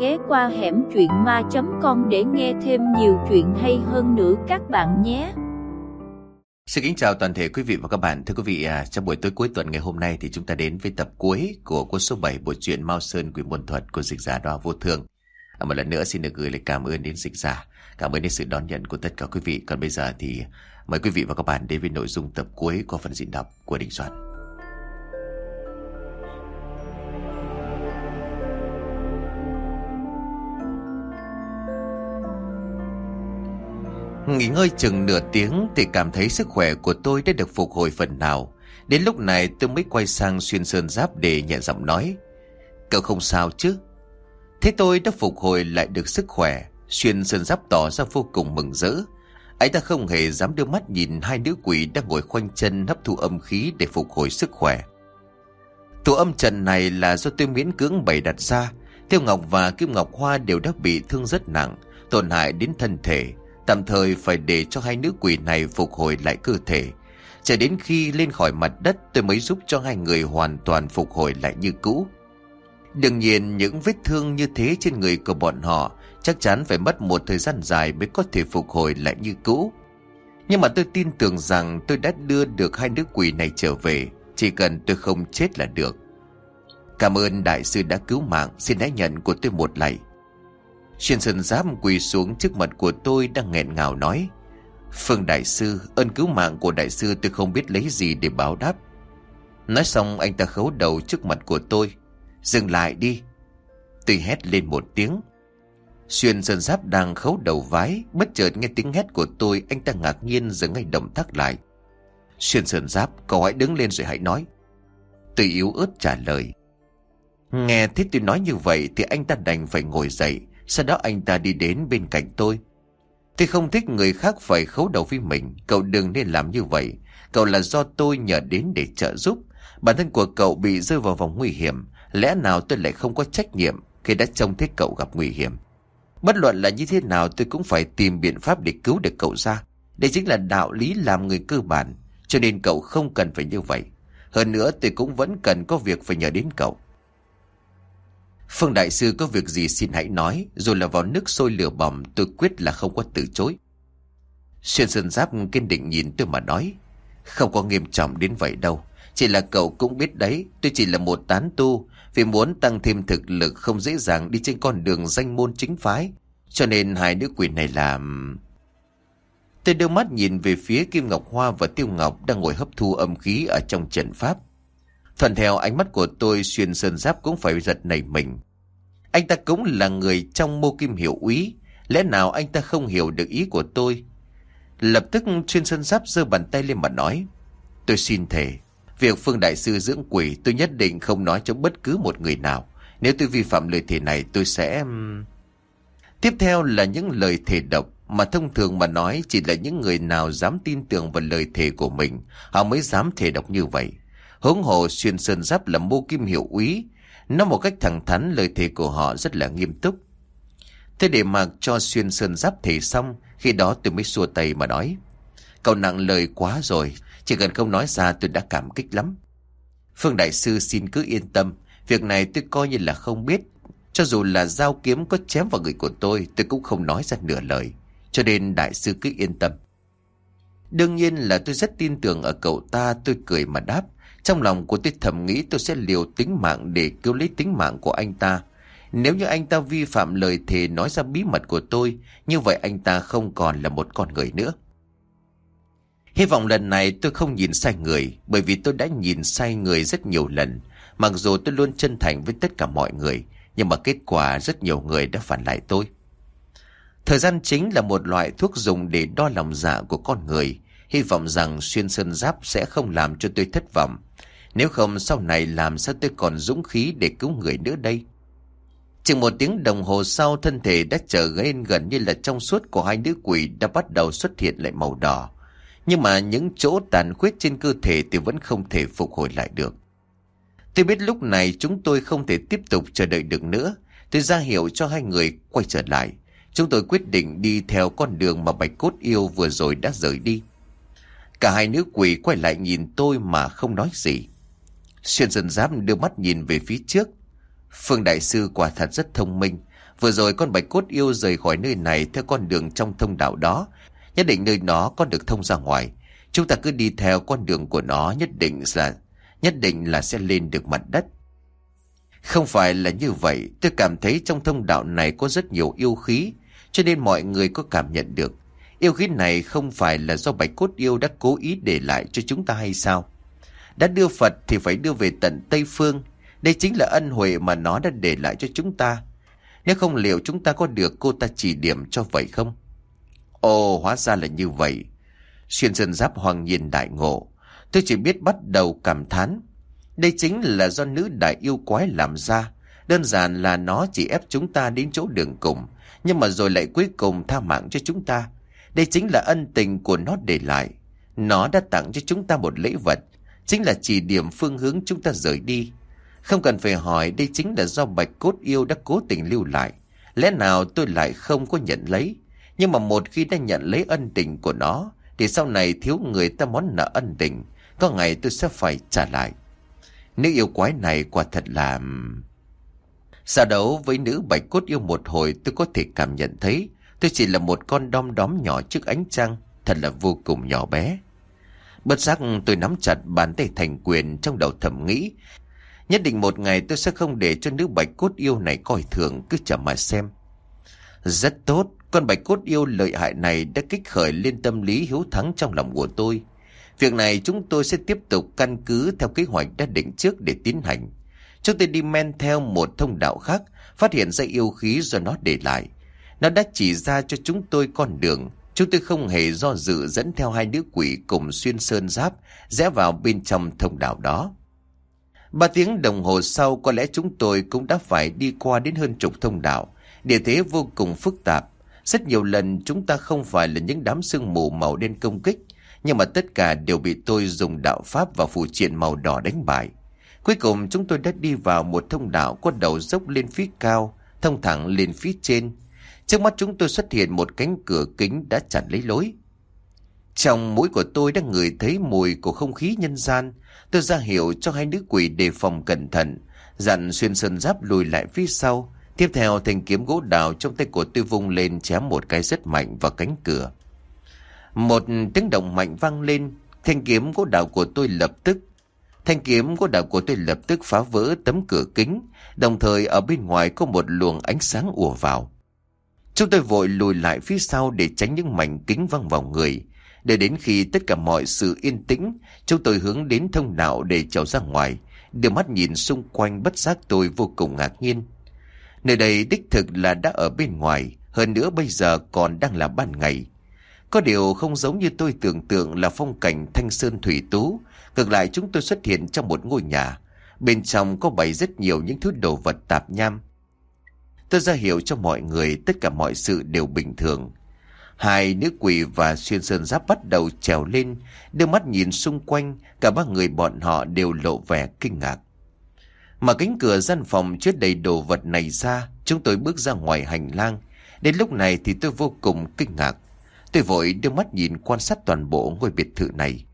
ghé qua hẻm truyện ma.com để nghe thêm nhiều chuyện hay hơn nữa các bạn nhé. Xin kính chào toàn thể quý vị và các bạn. Thưa quý vị, trong buổi tối cuối tuần ngày hôm nay thì chúng ta đến với tập cuối của cuốn số 7 bộ truyện Mao Sơn Quỷ Môn Thuật của dịch giả Đoa Vô Thương. Một lần nữa xin được gửi lời cảm ơn đến dịch giả, cảm ơn đến sự đón nhận của tất cả quý vị. Còn bây giờ thì mời quý vị và các bạn đến với nội dung tập cuối của phần diễn đọc của Đình Soạn. Nghỉ ngơi chừng nửa tiếng thì cảm thấy sức khỏe của tôi đã được phục hồi phần nào. Đến lúc này tôi mới quay sang Xuyên Sơn Giáp để nhẹ giọng nói: "Cậu không sao chứ?" Thế tôi đã phục hồi lại được sức khỏe. Xuyên Sơn Giáp tỏ ra vô cùng mừng rỡ. Anh ta không hề dám đưa mắt nhìn hai nữ quỷ đang ngồi khoanh chân hấp thu âm khí để phục hồi sức khỏe. Tụ âm trận này là do tôi miễn cưỡng bày đặt ra. Tiêu Ngọc và Kim Ngọc Hoa đều đã bị thương rất nặng, tổn hại đến thân thể. Tạm thời phải để cho hai nữ quỷ này phục hồi lại cơ thể. Chờ đến khi lên khỏi mặt đất tôi mới giúp cho hai người hoàn toàn phục hồi lại như cũ. Đương nhiên những vết thương như thế trên người của bọn họ chắc chắn phải mất một thời gian dài mới có thể phục hồi lại như cũ. Nhưng mà tôi tin tưởng rằng tôi đã đưa được hai nữ quỷ này trở về. Chỉ cần tôi không chết là được. Cảm ơn đại sư đã cứu mạng, xin hãy nhận của tôi một lạy. Xuyên Sơn Giáp quỳ xuống trước mặt của tôi đang nghẹn ngào nói: "Phương đại sư, ơn cứu mạng của đại sư tôi không biết lấy gì để báo đáp." Nói xong anh ta khấu đầu trước mặt của tôi: "Dừng lại đi." Tôi hét lên một tiếng. Xuyên Sơn Giáp đang khấu đầu vái, bất chợt nghe tiếng hét của tôi, anh ta ngạc nhiên dừng ngay động tác lại. "Xuyên Sơn Giáp, cậu hãy đứng lên rồi hãy nói." Tôi yếu ớt trả lời. Nghe thấy tôi nói như vậy thì anh ta đành phải ngồi dậy. Sau đó anh ta đi đến bên cạnh tôi. "Tôi không thích người khác phải khấu đầu với mình. Cậu đừng nên làm như vậy. Cậu là do tôi nhờ đến để trợ giúp. Bản thân của cậu bị rơi vào vòng nguy hiểm. Lẽ nào tôi lại không có trách nhiệm khi đã trông thấy cậu gặp nguy hiểm? Bất luận là như thế nào tôi cũng phải tìm biện pháp để cứu được cậu ra. Đây chính là đạo lý làm người cơ bản. Cho nên cậu không cần phải như vậy. Hơn nữa tôi cũng vẫn cần có việc phải nhờ đến cậu." "Phương đại sư có việc gì xin hãy nói." Dù là vào nước sôi lửa bỏng tôi quyết là không có từ chối. Xuyên Sơn Giáp kiên định nhìn tôi mà nói: "Không có nghiêm trọng đến vậy đâu. Chỉ là cậu cũng biết đấy, tôi chỉ là một tán tu. Vì muốn tăng thêm thực lực không dễ dàng đi trên con đường danh môn chính phái. Cho nên hai nữ quỷ này làm..." Tôi đưa mắt nhìn về phía Kim Ngọc Hoa và Tiêu Ngọc đang ngồi hấp thu âm khí ở trong trận pháp. Thuận theo ánh mắt của tôi, Xuyên Sơn Giáp cũng phải giật nảy mình. Anh ta cũng là người trong mô kim hiệu úy. Lẽ nào anh ta không hiểu được ý của tôi? Lập tức Xuyên Sơn Giáp giơ bàn tay lên mà nói: "Tôi xin thề, việc Phương đại sư dưỡng quỷ tôi nhất định không nói cho bất cứ một người nào. Nếu tôi vi phạm lời thề này tôi sẽ..." Tiếp theo là những lời thề độc mà thông thường mà nói chỉ là những người nào dám tin tưởng vào lời thề của mình họ mới dám thề độc như vậy. Huống hồ Xuyên Sơn Giáp là mô kim hiệu úy, nói một cách thẳng thắn lời thề của họ rất là nghiêm túc. Thế để mặc cho Xuyên Sơn Giáp thề xong, khi đó tôi mới xua tay mà nói: "Cậu nặng lời quá rồi, chỉ cần không nói ra tôi đã cảm kích lắm. Phương đại sư xin cứ yên tâm, việc này tôi coi như là không biết. Cho dù là dao kiếm có chém vào người của tôi cũng không nói ra nửa lời. Cho nên đại sư cứ yên tâm." Đương nhiên là tôi rất tin tưởng ở cậu ta, tôi cười mà đáp. Trong lòng của tôi thầm nghĩ tôi sẽ liều tính mạng để cứu lấy tính mạng của anh ta. Nếu như anh ta vi phạm lời thề nói ra bí mật của tôi, như vậy anh ta không còn là một con người nữa. Hy vọng lần này tôi không nhìn sai người, bởi vì tôi đã nhìn sai người rất nhiều lần. Mặc dù tôi luôn chân thành với tất cả mọi người, nhưng mà kết quả rất nhiều người đã phản lại tôi. Thời gian chính là một loại thuốc dùng để đo lòng dạ của con người. Hy vọng rằng Xuyên Sơn Giáp sẽ không làm cho tôi thất vọng. Nếu không sau này làm sao tôi còn dũng khí để cứu người nữa đây? Chừng 1 tiếng đồng hồ sau, thân thể đã trở nên gần như là trong suốt của hai nữ quỷ đã bắt đầu xuất hiện lại màu đỏ. Nhưng mà những chỗ tàn khuyết trên cơ thể thì vẫn không thể phục hồi lại được. Tôi biết lúc này chúng tôi không thể tiếp tục chờ đợi được nữa. Tôi ra hiệu cho hai người quay trở lại. Chúng tôi quyết định đi theo con đường mà Bạch Cốt Yêu vừa rồi đã rời đi. Cả hai nữ quỷ quay lại nhìn tôi mà không nói gì. Xuyên Sơn Giáp đưa mắt nhìn về phía trước. Phương đại sư quả thật rất thông minh. Vừa rồi con bạch cốt yêu rời khỏi nơi này theo con đường trong thông đạo đó. Nhất định nơi nó có được thông ra ngoài. Chúng ta cứ đi theo con đường của nó, nhất định là sẽ lên được mặt đất. Không phải là như vậy, tôi cảm thấy trong thông đạo này có rất nhiều yêu khí, cho nên mọi người có cảm nhận được. Yêu khí này không phải là do bạch cốt yêu đã cố ý để lại cho chúng ta hay sao? Đã đưa Phật thì phải đưa về tận Tây Phương. Đây chính là ân huệ mà nó đã để lại cho chúng ta. Nếu không liệu chúng ta có được cô ta chỉ điểm cho vậy không? Ồ, hóa ra là như vậy. Xuyên Sơn Giáp hoàng nhiên đại ngộ. Tôi chỉ biết bắt đầu cảm thán. Đây chính là do nữ đại yêu quái làm ra. Đơn giản là nó chỉ ép chúng ta đến chỗ đường cùng, nhưng mà rồi lại cuối cùng tha mạng cho chúng ta. Đây chính là ân tình của nó để lại. Nó đã tặng cho chúng ta một lễ vật, chính là chỉ điểm phương hướng chúng ta rời đi. Không cần phải hỏi, đây chính là do bạch cốt yêu đã cố tình lưu lại. Lẽ nào tôi lại không có nhận lấy? Nhưng mà một khi đã nhận lấy ân tình của nó, thì sau này thiếu người ta món nợ ân tình, có ngày tôi sẽ phải trả lại. Nữ yêu quái này quả thật là... Xa đấu với nữ bạch cốt yêu một hồi, tôi có thể cảm nhận thấy tôi chỉ là một con đom đóm nhỏ trước ánh trăng, thật là vô cùng nhỏ bé. Bất giác tôi nắm chặt bàn tay thành quyền, trong đầu thầm nghĩ, nhất định một ngày tôi sẽ không để cho nữ bạch cốt yêu này coi thường, cứ chờ mà xem. Rất tốt, con bạch cốt yêu lợi hại này đã kích khởi lên tâm lý hiếu thắng trong lòng của tôi. Việc này chúng tôi sẽ tiếp tục căn cứ theo kế hoạch đã định trước để tiến hành. Chúng tôi đi men theo một thông đạo khác, phát hiện ra yêu khí do nó để lại. Nó đã chỉ ra cho chúng tôi con đường. Chúng tôi không hề do dự dẫn theo hai nữ quỷ cùng Xuyên Sơn Giáp rẽ vào bên trong thông đạo đó. 3 tiếng đồng hồ sau, có lẽ chúng tôi cũng đã phải đi qua đến hơn chục thông đạo. Địa thế vô cùng phức tạp. Rất nhiều lần chúng ta không phải là những đám sương mù màu đen công kích, nhưng mà tất cả đều bị tôi dùng đạo pháp và phù triện màu đỏ đánh bại. Cuối cùng chúng tôi đã đi vào một thông đạo có đầu dốc lên phía cao, thông thẳng lên phía trên. Trước mắt chúng tôi xuất hiện một cánh cửa kính đã chặn lấy lối. Trong mũi của tôi đã ngửi thấy mùi của không khí nhân gian. Tôi ra hiệu cho hai nữ quỷ đề phòng cẩn thận, dặn Xuyên Sơn Giáp lùi lại phía sau. Tiếp theo, thanh kiếm gỗ đào trong tay của tôi vung lên chém một cái rất mạnh vào cánh cửa. Một tiếng động mạnh vang lên, thanh kiếm gỗ đào của tôi lập tức phá vỡ tấm cửa kính, đồng thời ở bên ngoài có một luồng ánh sáng ùa vào. Chúng tôi vội lùi lại phía sau để tránh những mảnh kính văng vào người. Để đến khi tất cả mọi sự yên tĩnh, chúng tôi hướng đến thông đạo để trèo ra ngoài. Đưa mắt nhìn xung quanh, bất giác tôi vô cùng ngạc nhiên. Nơi đây đích thực là đã ở bên ngoài, hơn nữa bây giờ còn đang là ban ngày. Có điều không giống như tôi tưởng tượng là phong cảnh thanh sơn thủy tú. Ngược lại, chúng tôi xuất hiện trong một ngôi nhà. Bên trong có bày rất nhiều những thứ đồ vật tạp nham. Tôi ra hiệu cho mọi người tất cả mọi sự đều bình thường. Hai nữ quỷ và Xuyên Sơn Giáp bắt đầu trèo lên, đưa mắt nhìn xung quanh, cả ba người bọn họ đều lộ vẻ kinh ngạc. Mà cánh cửa gian phòng chứa đầy đồ vật này ra, chúng tôi bước ra ngoài hành lang. Đến lúc này thì tôi vô cùng kinh ngạc. Tôi vội đưa mắt nhìn quan sát toàn bộ ngôi biệt thự này.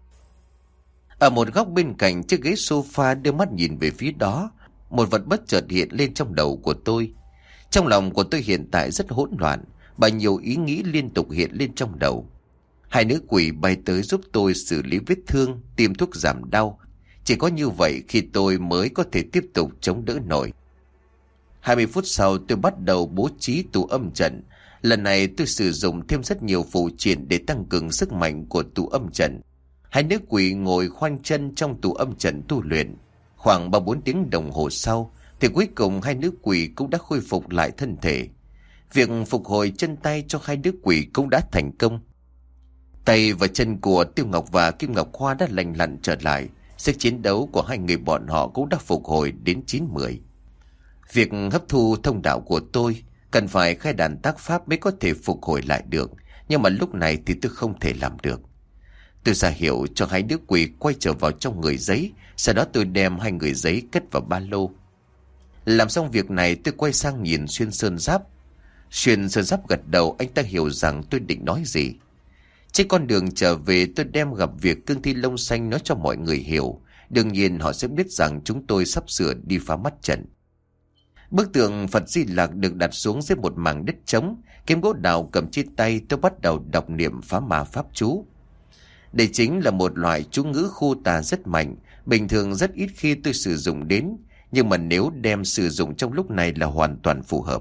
Ở một góc bên cạnh chiếc ghế sofa, đưa mắt nhìn về phía đó, một vật bất chợt hiện lên trong đầu của tôi. Trong lòng của tôi hiện tại rất hỗn loạn, bao nhiêu ý nghĩ liên tục hiện lên trong đầu. Hai nữ quỷ bay tới giúp tôi xử lý vết thương, tiêm thuốc giảm đau. Chỉ có như vậy khi tôi mới có thể tiếp tục chống đỡ nổi. 20 phút sau, tôi bắt đầu bố trí tụ âm trận. Lần này tôi sử dụng thêm rất nhiều phụ triện để tăng cường sức mạnh của tụ âm trận. Hai nữ quỷ ngồi khoanh chân trong tụ âm trận tu luyện. Khoảng 3-4 tiếng đồng hồ sau thì cuối cùng hai nữ quỷ cũng đã khôi phục lại thân thể. Việc phục hồi chân tay cho hai nữ quỷ cũng đã thành công. Tay và chân của Tiêu Ngọc và Kim Ngọc Hoa đã lành lặn trở lại. Sức chiến đấu của hai người bọn họ cũng đã phục hồi đến 9-10. Việc hấp thu thông đạo của tôi cần phải khai đàn tác pháp mới có thể phục hồi lại được. Nhưng mà lúc này thì tôi không thể làm được. Tôi ra hiệu cho hai đứa quỷ quay trở vào trong người giấy. Sau đó tôi đem hai người giấy cất vào ba lô. Làm xong việc này, tôi quay sang nhìn Xuyên Sơn Giáp. Xuyên Sơn Giáp gật đầu, anh ta hiểu rằng tôi định nói gì. Trên con đường trở về, tôi đem gặp việc cương thi lông xanh nói cho mọi người hiểu. Đương nhiên họ sẽ biết rằng chúng tôi sắp sửa đi phá mắt trận. Bức tượng Phật Di Lặc được đặt xuống dưới một mảng đất trống, kiếm gỗ đào cầm trên tay, tôi bắt đầu đọc niệm phá ma pháp chú. Đây chính là một loại chú ngữ khu tà rất mạnh, bình thường rất ít khi tôi sử dụng đến, nhưng mà nếu đem sử dụng trong lúc này là hoàn toàn phù hợp.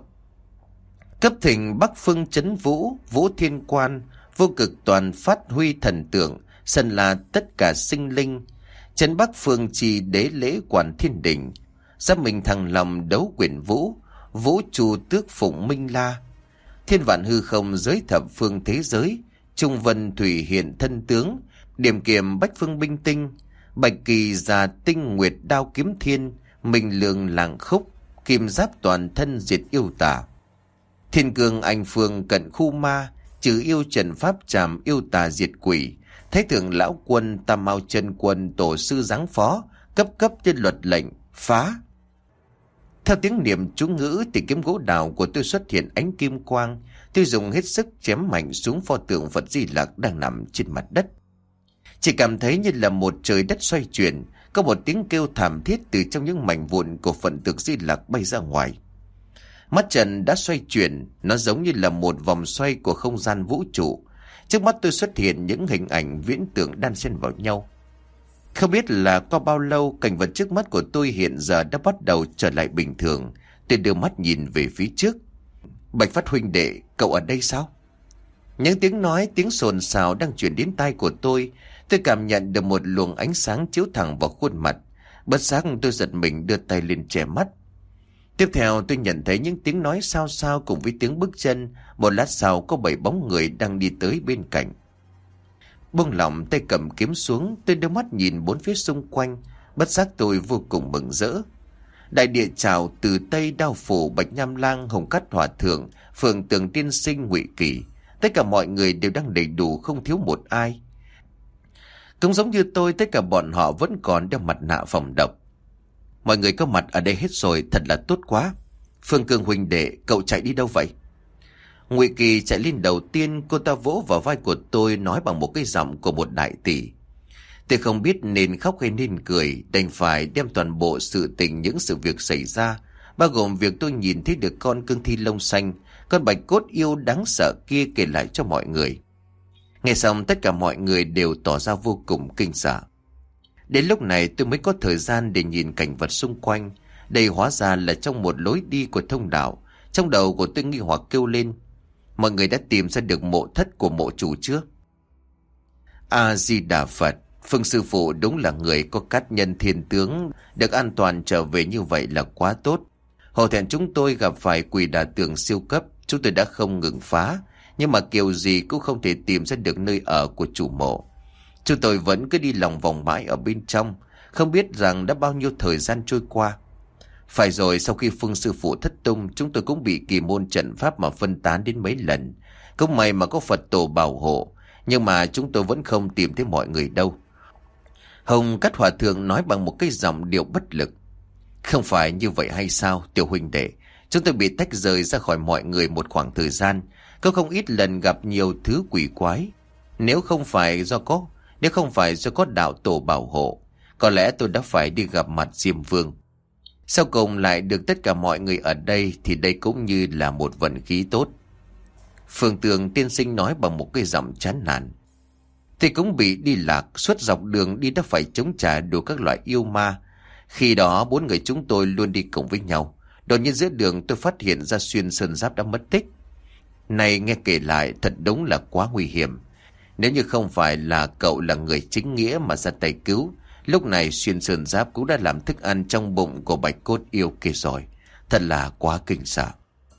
Cấp thỉnh Bắc Phương Chấn Vũ, Vũ Thiên Quan, vô cực toàn phát huy thần tượng, sân là tất cả sinh linh. Trấn Bắc Phương trì đế lễ quản thiên đỉnh, giáp mình thằng lòng đấu quyển vũ, vũ trụ tước phụng minh la. Thiên vạn hư không giới thập phương thế giới, trung vân thủy hiện thân tướng, điểm kiềm bách phương binh tinh, bạch kỳ già tinh nguyệt đao kiếm thiên, minh lương làng khúc, kim giáp toàn thân diệt yêu tà. Thiên cương anh phương cận khu ma, trừ yêu trần pháp trảm yêu tà diệt quỷ. Thái thượng lão quân tam mao chân quân tổ sư giáng phó, cấp cấp trên luật lệnh phá. Theo tiếng niệm chú ngữ thì kiếm gỗ đào của tôi xuất hiện ánh kim quang. Tôi dùng hết sức chém mạnh xuống pho tượng Phật Di Lặc đang nằm trên mặt đất. Chỉ cảm thấy như là một trời đất xoay chuyển, có một tiếng kêu thảm thiết từ trong những mảnh vụn của Phật tượng Di Lặc bay ra ngoài. Mắt trận đã xoay chuyển, nó giống như là một vòng xoay của không gian vũ trụ. Trước mắt tôi xuất hiện những hình ảnh viễn tưởng đan xen vào nhau. Không biết là qua bao lâu, cảnh vật trước mắt của tôi hiện giờ đã bắt đầu trở lại bình thường. Tôi đưa mắt nhìn về phía trước. Bạch Phát huynh đệ, cậu ở đây sao? Những tiếng nói, tiếng xồn xào đang chuyển đến tai của tôi. Tôi cảm nhận được một luồng ánh sáng chiếu thẳng vào khuôn mặt. Bất giác tôi giật mình đưa tay lên che mắt. Tiếp theo tôi nhận thấy những tiếng nói xao xao cùng với tiếng bước chân. Một lát sau có 7 bóng người đang đi tới bên cạnh. Buông lỏng tay cầm kiếm xuống, tôi đưa mắt nhìn bốn phía xung quanh. Bất giác tôi vô cùng mừng rỡ. Đại địa Trào, Từ Tây, Đao Phủ, Bạch Nham Lang, Hồng Cát Hòa Thượng, Phượng Tường Tiên Sinh, Ngụy Kỳ, tất cả mọi người đều đang đầy đủ, không thiếu một ai. Cũng giống như tôi, tất cả bọn họ vẫn còn đeo mặt nạ phòng độc. Mọi người có mặt ở đây hết rồi, thật là tốt quá. Phương Cương huynh đệ, cậu chạy đi đâu vậy? Ngụy Kỳ chạy lên đầu tiên, cô ta vỗ vào vai của tôi nói bằng một cái giọng của một đại tỷ. Tôi không biết nên khóc hay nên cười, đành phải đem toàn bộ sự tình những sự việc xảy ra, bao gồm việc tôi nhìn thấy được con cương thi lông xanh, con bạch cốt yêu đáng sợ kia kể lại cho mọi người. Nghe xong tất cả mọi người đều tỏ ra vô cùng kinh sợ. Đến lúc này tôi mới có thời gian để nhìn cảnh vật xung quanh. Đây hóa ra là trong một lối đi của thông đạo. Trong đầu của tôi nghi hoặc kêu lên: mọi người đã tìm ra được mộ thất của mộ chủ chưa? A-di-đà Phật, Phương sư phụ đúng là người có cát nhân thiên tướng, được an toàn trở về như vậy là quá tốt. Hổ thẹn chúng tôi gặp phải quỷ đà tường siêu cấp, chúng tôi đã không ngừng phá, nhưng mà kiểu gì cũng không thể tìm ra được nơi ở của chủ mộ. Chúng tôi vẫn cứ đi lòng vòng mãi ở bên trong, không biết rằng đã bao nhiêu thời gian trôi qua. Phải rồi, sau khi Phương sư phụ thất tung, chúng tôi cũng bị kỳ môn trận pháp mà phân tán đến mấy lần. Cũng may mà có Phật tổ bảo hộ, nhưng mà chúng tôi vẫn không tìm thấy mọi người đâu. Hồng Cát Hòa Thượng nói bằng một cái giọng điệu bất lực: không phải như vậy hay sao, tiểu huynh đệ? Chúng tôi bị tách rời ra khỏi mọi người một khoảng thời gian, có không ít lần gặp nhiều thứ quỷ quái. Nếu không phải do có đạo tổ bảo hộ, có lẽ tôi đã phải đi gặp mặt Diêm Vương. Sau cùng lại được tất cả mọi người ở đây, thì đây cũng như là một vận khí tốt. Phượng Tường Tiên Sinh nói bằng một cái giọng chán nản. Thì cũng bị đi lạc, suốt dọc đường đi đã phải chống trả đủ các loại yêu ma. Khi đó 4 người chúng tôi luôn đi cùng với nhau. Đột nhiên giữa đường tôi phát hiện ra Xuyên Sơn Giáp đã mất tích. Này nghe kể lại thật đúng là quá nguy hiểm. Nếu như không phải là cậu là người chính nghĩa mà ra tay cứu, lúc này Xuyên Sơn Giáp cũng đã làm thức ăn trong bụng của bạch cốt yêu kia rồi. Thật là quá kinh sợ.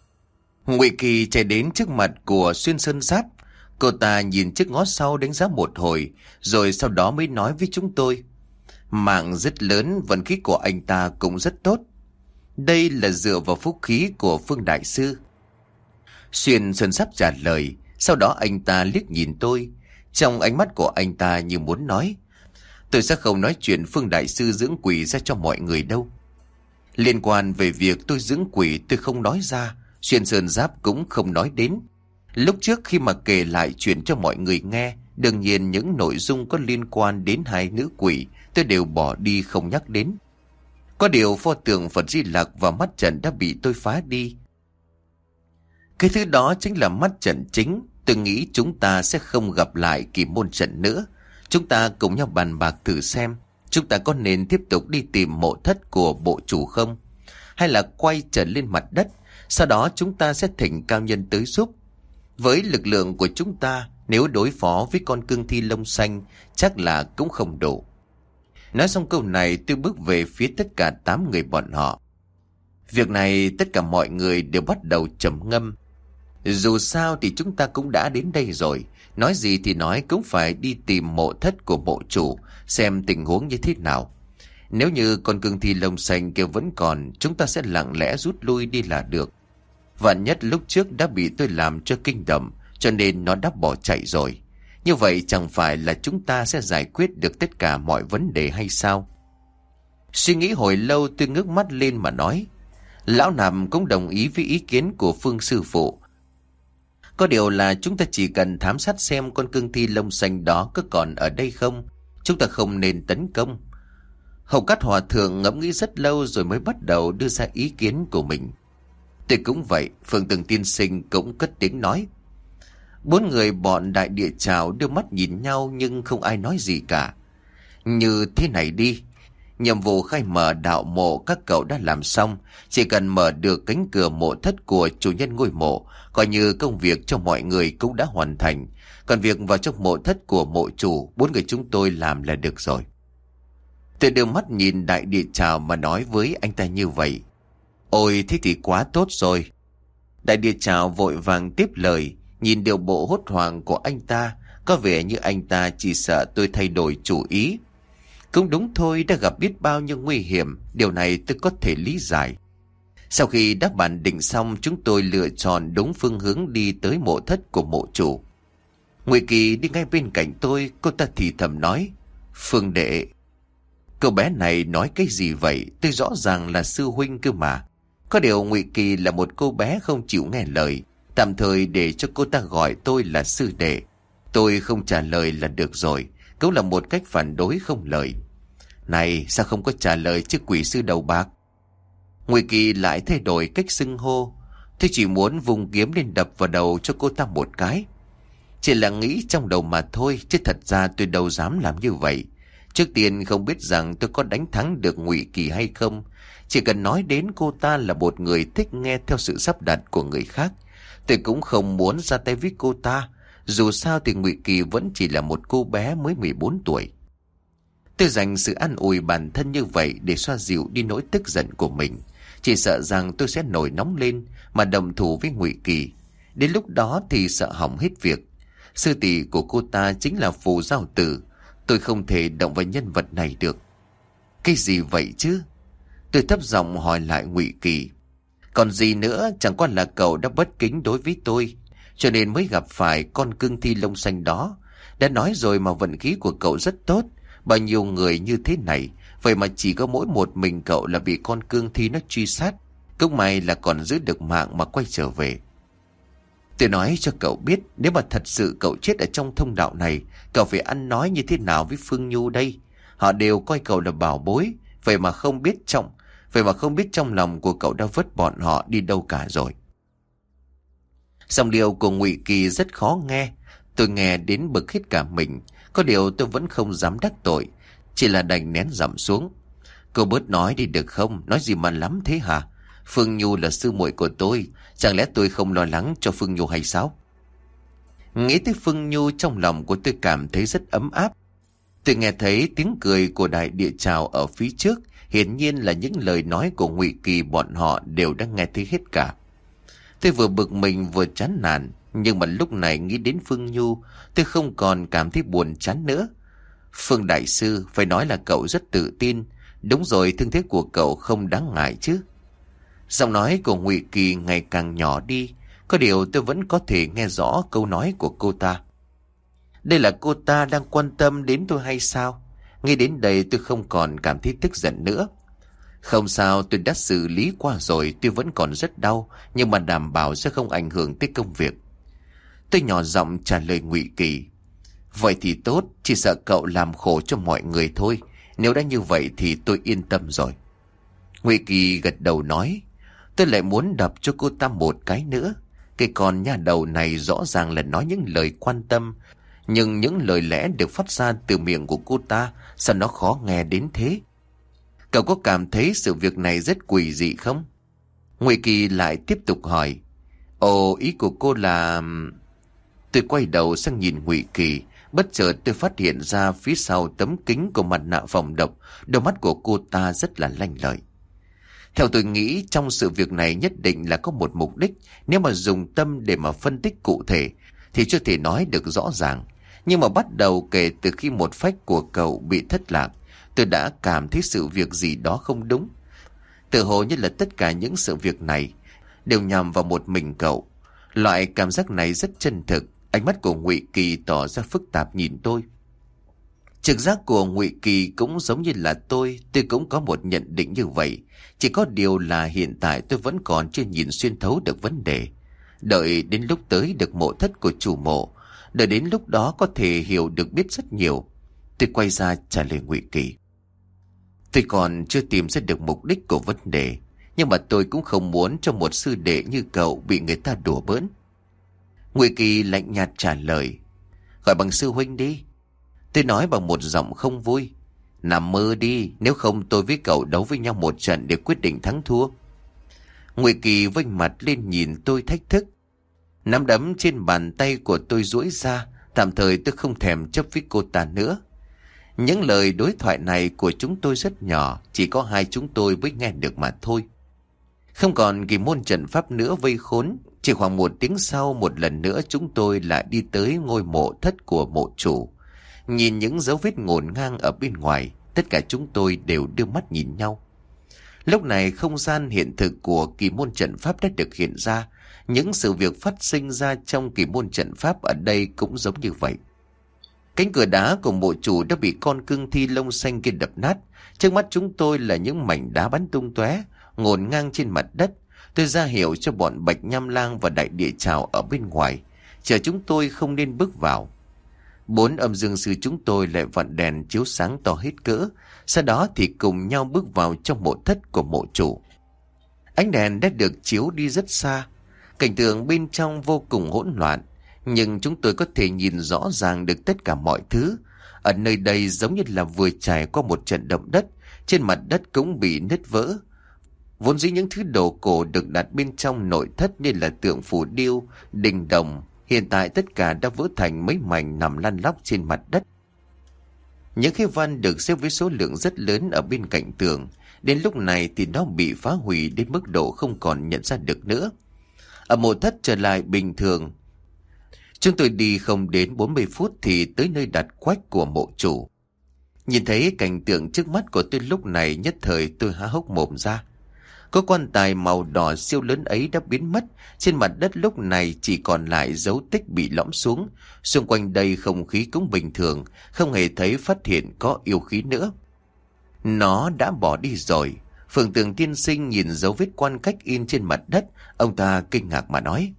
Ngụy Kỳ chạy đến trước mặt của Xuyên Sơn Giáp. Cô ta nhìn trước ngó sau đánh giá một hồi, rồi sau đó mới nói với chúng tôi: mạng rất lớn, vận khí của anh ta cũng rất tốt. Đây là dựa vào phúc khí của Phương Đại Sư. Xuyên Sơn Giáp trả lời. Sau đó anh ta liếc nhìn tôi. Trong ánh mắt của anh ta như muốn nói: tôi sẽ không nói chuyện Phương Đại Sư dưỡng quỷ ra cho mọi người đâu. Liên quan về việc tôi dưỡng quỷ tôi không nói ra, Xuyên Sơn Giáp cũng không nói đến. Lúc trước khi mà kể lại chuyện cho mọi người nghe, đương nhiên những nội dung có liên quan đến hai nữ quỷ tôi đều bỏ đi không nhắc đến. Có điều pho tượng Phật Di Lặc và mắt trận đã bị tôi phá đi. Cái thứ đó chính là mắt trận chính. Tôi nghĩ chúng ta sẽ không gặp lại kỳ môn trận nữa. Chúng ta cùng nhau bàn bạc thử xem chúng ta có nên tiếp tục đi tìm mộ thất của bộ chủ không, hay là quay trở lên mặt đất. Sau đó chúng ta sẽ thỉnh cao nhân tới giúp. Với lực lượng của chúng ta, nếu đối phó với con cương thi lông xanh chắc là cũng không đủ. Nói xong câu này, tôi bước về phía tất cả 8 người bọn họ. Việc này tất cả mọi người đều bắt đầu trầm ngâm. Dù sao thì chúng ta cũng đã đến đây rồi. Nói gì thì nói cũng phải đi tìm mộ thất của mộ chủ, xem tình huống như thế nào. Nếu như con cương thi lông xanh kia vẫn còn, chúng ta sẽ lặng lẽ rút lui đi là được. Vạn nhất lúc trước đã bị tôi làm cho kinh động, cho nên nó đã bỏ chạy rồi. Như vậy chẳng phải là chúng ta sẽ giải quyết được tất cả mọi vấn đề hay sao? Suy nghĩ hồi lâu, tôi ngước mắt lên mà nói. Lão Nằm cũng đồng ý với ý kiến của Phương sư phụ. Có điều là chúng ta chỉ cần thám sát xem con cương thi lông xanh đó có còn ở đây không. Chúng ta không nên tấn công. Hầu Cát Hòa Thượng ngẫm nghĩ rất lâu rồi mới bắt đầu đưa ra ý kiến của mình. Tôi cũng vậy. Phương Tường tiên sinh cũng cất tiếng nói. 4 người bọn Đại Địa Trảo đưa mắt nhìn nhau nhưng không ai nói gì cả. Như thế này đi, nhiệm vụ khai mở đạo mộ các cậu đã làm xong. Chỉ cần mở được cánh cửa mộ thất của chủ nhân ngôi mộ, coi như công việc cho mọi người cũng đã hoàn thành. Còn việc vào trong mộ thất của mộ chủ, 4 người chúng tôi làm là được rồi. Tôi đưa mắt nhìn Đại Địa Trảo mà nói với anh ta như vậy. Ôi thế thì quá tốt rồi. Đại Địa Trảo vội vàng tiếp lời. Nhìn điều bộ hốt hoảng của anh ta, có vẻ như anh ta chỉ sợ tôi thay đổi chủ ý. Cũng đúng thôi, đã gặp biết bao nhiêu nguy hiểm, điều này tôi có thể lý giải. Sau khi đã bàn định xong, chúng tôi lựa chọn đúng phương hướng đi tới mộ thất của mộ chủ. Ngụy Kỳ đi ngay bên cạnh tôi, cô ta thì thầm nói. Phương đệ. Cô bé này nói cái gì vậy? Tôi rõ ràng là sư huynh cơ mà. Có điều Ngụy Kỳ là một cô bé không chịu nghe lời. Tạm thời để cho cô ta gọi tôi là sư đệ. Tôi không trả lời là được rồi. Cũng là một cách phản đối không lời. Này, sao không có trả lời chứ quỷ sư đầu bạc? Ngụy Kỳ lại thay đổi cách xưng hô. Tôi chỉ muốn vùng kiếm lên đập vào đầu cho cô ta một cái. Chỉ là nghĩ trong đầu mà thôi, chứ thật ra tôi đâu dám làm như vậy. Trước tiên không biết rằng tôi có đánh thắng được Ngụy Kỳ hay không. Chỉ cần nói đến cô ta là một người thích nghe theo sự sắp đặt của người khác, tôi cũng không muốn ra tay với cô ta. Dù sao thì Ngụy Kỳ vẫn chỉ là một cô bé mới 14 tuổi. Tôi dành sự an ủi bản thân như vậy để xoa dịu đi nỗi tức giận của mình. Chỉ sợ rằng tôi sẽ nổi nóng lên mà động thủ với Ngụy Kỳ. Đến lúc đó thì sợ hỏng hết việc. Sư tỷ của cô ta chính là Phù Giao Tử. Tôi không thể động vào nhân vật này được. Cái gì vậy chứ? Tôi thấp giọng hỏi lại Ngụy Kỳ. Còn gì nữa, chẳng qua là cậu đã bất kính đối với tôi, cho nên mới gặp phải con cương thi lông xanh đó. Đã nói rồi mà vận khí của cậu rất tốt. Bao nhiêu người như thế này, vậy mà chỉ có mỗi một mình cậu là bị con cương thi nó truy sát. Cũng may là còn giữ được mạng mà quay trở về. Tôi nói cho cậu biết, nếu mà thật sự cậu chết ở trong thông đạo này, cậu phải ăn nói như thế nào với Phương Nhu đây? Họ đều coi cậu là bảo bối, vậy mà không biết trong lòng của cậu đã vứt bọn họ đi đâu cả rồi. Dòng điều của Ngụy Kỳ rất khó nghe. Tôi nghe đến bực hết cả mình. Có điều tôi vẫn không dám đắc tội, chỉ là đành nén giọng xuống. Cô bớt nói đi được không? Nói gì mà lắm thế hả? Phương Nhu là sư muội của tôi, chẳng lẽ tôi không lo lắng cho Phương Nhu hay sao? Nghĩ tới Phương Nhu, trong lòng của tôi cảm thấy rất ấm áp. Tôi nghe thấy tiếng cười của Đại Địa Trảo ở phía trước. Hiển nhiên là những lời nói của Ngụy Kỳ bọn họ đều đã nghe thấy hết cả. Tôi vừa bực mình vừa chán nản. Nhưng mà lúc này nghĩ đến Phương Nhu, tôi không còn cảm thấy buồn chán nữa. Phương đại sư, phải nói là cậu rất tự tin. Đúng rồi, thương thế của cậu không đáng ngại chứ. Giọng nói của Ngụy Kỳ ngày càng nhỏ đi. Có điều tôi vẫn có thể nghe rõ câu nói của cô ta. Đây là cô ta đang quan tâm đến tôi hay sao? Nghĩ đến đây tôi không còn cảm thấy tức giận nữa. Không sao, tôi đã xử lý qua rồi. Tôi vẫn còn rất đau, nhưng mà đảm bảo sẽ không ảnh hưởng tới công việc. Tôi nhỏ giọng trả lời Ngụy Kỳ. Vậy thì tốt, chỉ sợ cậu làm khổ cho mọi người thôi. Nếu đã như vậy thì tôi yên tâm rồi. Ngụy Kỳ gật đầu nói, tôi lại muốn đập cho cô ta một cái nữa. Cái con nhà đầu này rõ ràng là nói những lời quan tâm, nhưng những lời lẽ được phát ra từ miệng của cô ta sao nó khó nghe đến thế? Cậu có cảm thấy sự việc này rất quỷ dị không? Ngụy Kỳ lại tiếp tục hỏi, ồ, ý của cô là... Tôi quay đầu sang nhìn Ngụy Kỳ, bất chợt tôi phát hiện ra phía sau tấm kính của mặt nạ phòng độc, đôi mắt của cô ta rất là lanh lợi. Theo tôi nghĩ, trong sự việc này nhất định là có một mục đích. Nếu mà dùng tâm để mà phân tích cụ thể thì chưa thể nói được rõ ràng. Nhưng mà bắt đầu kể từ khi một phách của cậu bị thất lạc, tôi đã cảm thấy sự việc gì đó không đúng. Tự hồ như là tất cả những sự việc này đều nhằm vào một mình cậu. Loại cảm giác này rất chân thực. Ánh mắt của Ngụy Kỳ tỏ ra phức tạp nhìn tôi. Trực giác của Ngụy Kỳ cũng giống như là tôi cũng có một nhận định như vậy. Chỉ có điều là hiện tại tôi vẫn còn chưa nhìn xuyên thấu được vấn đề. Đợi đến lúc tới được mộ thất của chủ mộ, đợi đến lúc đó có thể hiểu được biết rất nhiều. Tôi quay ra trả lời Ngụy Kỳ. Tôi còn chưa tìm ra được mục đích của vấn đề, nhưng mà tôi cũng không muốn cho một sư đệ như cậu bị người ta đùa bỡn. Ngụy Kỳ lạnh nhạt trả lời, gọi bằng sư huynh đi. Tôi nói bằng một giọng không vui. Nằm mơ đi, nếu không tôi với cậu đấu với nhau một trận để quyết định thắng thua. Ngụy Kỳ vênh mặt lên nhìn tôi thách thức. Nắm đấm trên bàn tay của tôi duỗi ra, tạm thời tôi không thèm chấp với cô ta nữa. Những lời đối thoại này của chúng tôi rất nhỏ, chỉ có hai chúng tôi mới nghe được mà thôi. Không còn kỳ môn trận pháp nữa vây khốn. Chỉ khoảng 1 tiếng sau, một lần nữa chúng tôi lại đi tới ngôi mộ thất của mộ chủ. Nhìn những dấu vết ngổn ngang ở bên ngoài, tất cả chúng tôi đều đưa mắt nhìn nhau. Lúc này không gian hiện thực của kỳ môn trận pháp đã được hiện ra. Những sự việc phát sinh ra trong kỳ môn trận pháp ở đây cũng giống như vậy. Cánh cửa đá của mộ chủ đã bị con cương thi lông xanh kia đập nát. Trước mắt chúng tôi là những mảnh đá bắn tung tóe, ngổn ngang trên mặt đất. Tôi ra hiệu cho bọn Bạch Nham Lang và Đại Địa Trảo ở bên ngoài, chờ chúng tôi không nên bước vào. 4 âm dương sư chúng tôi lại vặn đèn chiếu sáng to hết cỡ, sau đó thì cùng nhau bước vào trong mộ thất của mộ chủ. Ánh đèn đã được chiếu đi rất xa, cảnh tượng bên trong vô cùng hỗn loạn, nhưng chúng tôi có thể nhìn rõ ràng được tất cả mọi thứ. Ở nơi đây giống như là vừa trải qua một trận động đất, trên mặt đất cũng bị nứt vỡ. Vốn dĩ những thứ đồ cổ được đặt bên trong nội thất như là tượng phù điêu, đình đồng, hiện tại tất cả đã vỡ thành mấy mảnh nằm lăn lóc trên mặt đất. Những khiêu văn được xếp với số lượng rất lớn ở bên cạnh tường, đến lúc này thì nó bị phá hủy đến mức độ không còn nhận ra được nữa. Ở mộ thất trở lại bình thường. Chúng tôi đi không đến 40 phút thì tới nơi đặt quách của mộ chủ. Nhìn thấy cảnh tượng trước mắt của tôi lúc này, nhất thời tôi há hốc mồm ra. Có quan tài màu đỏ siêu lớn ấy đã biến mất. Trên mặt đất lúc này chỉ còn lại dấu tích bị lõm xuống. Xung quanh đây không khí cũng bình thường, không hề thấy phát hiện có yêu khí nữa. Nó đã bỏ đi rồi. Phượng Tường tiên sinh nhìn dấu vết quan cách in trên mặt đất. Ông ta kinh ngạc mà nói,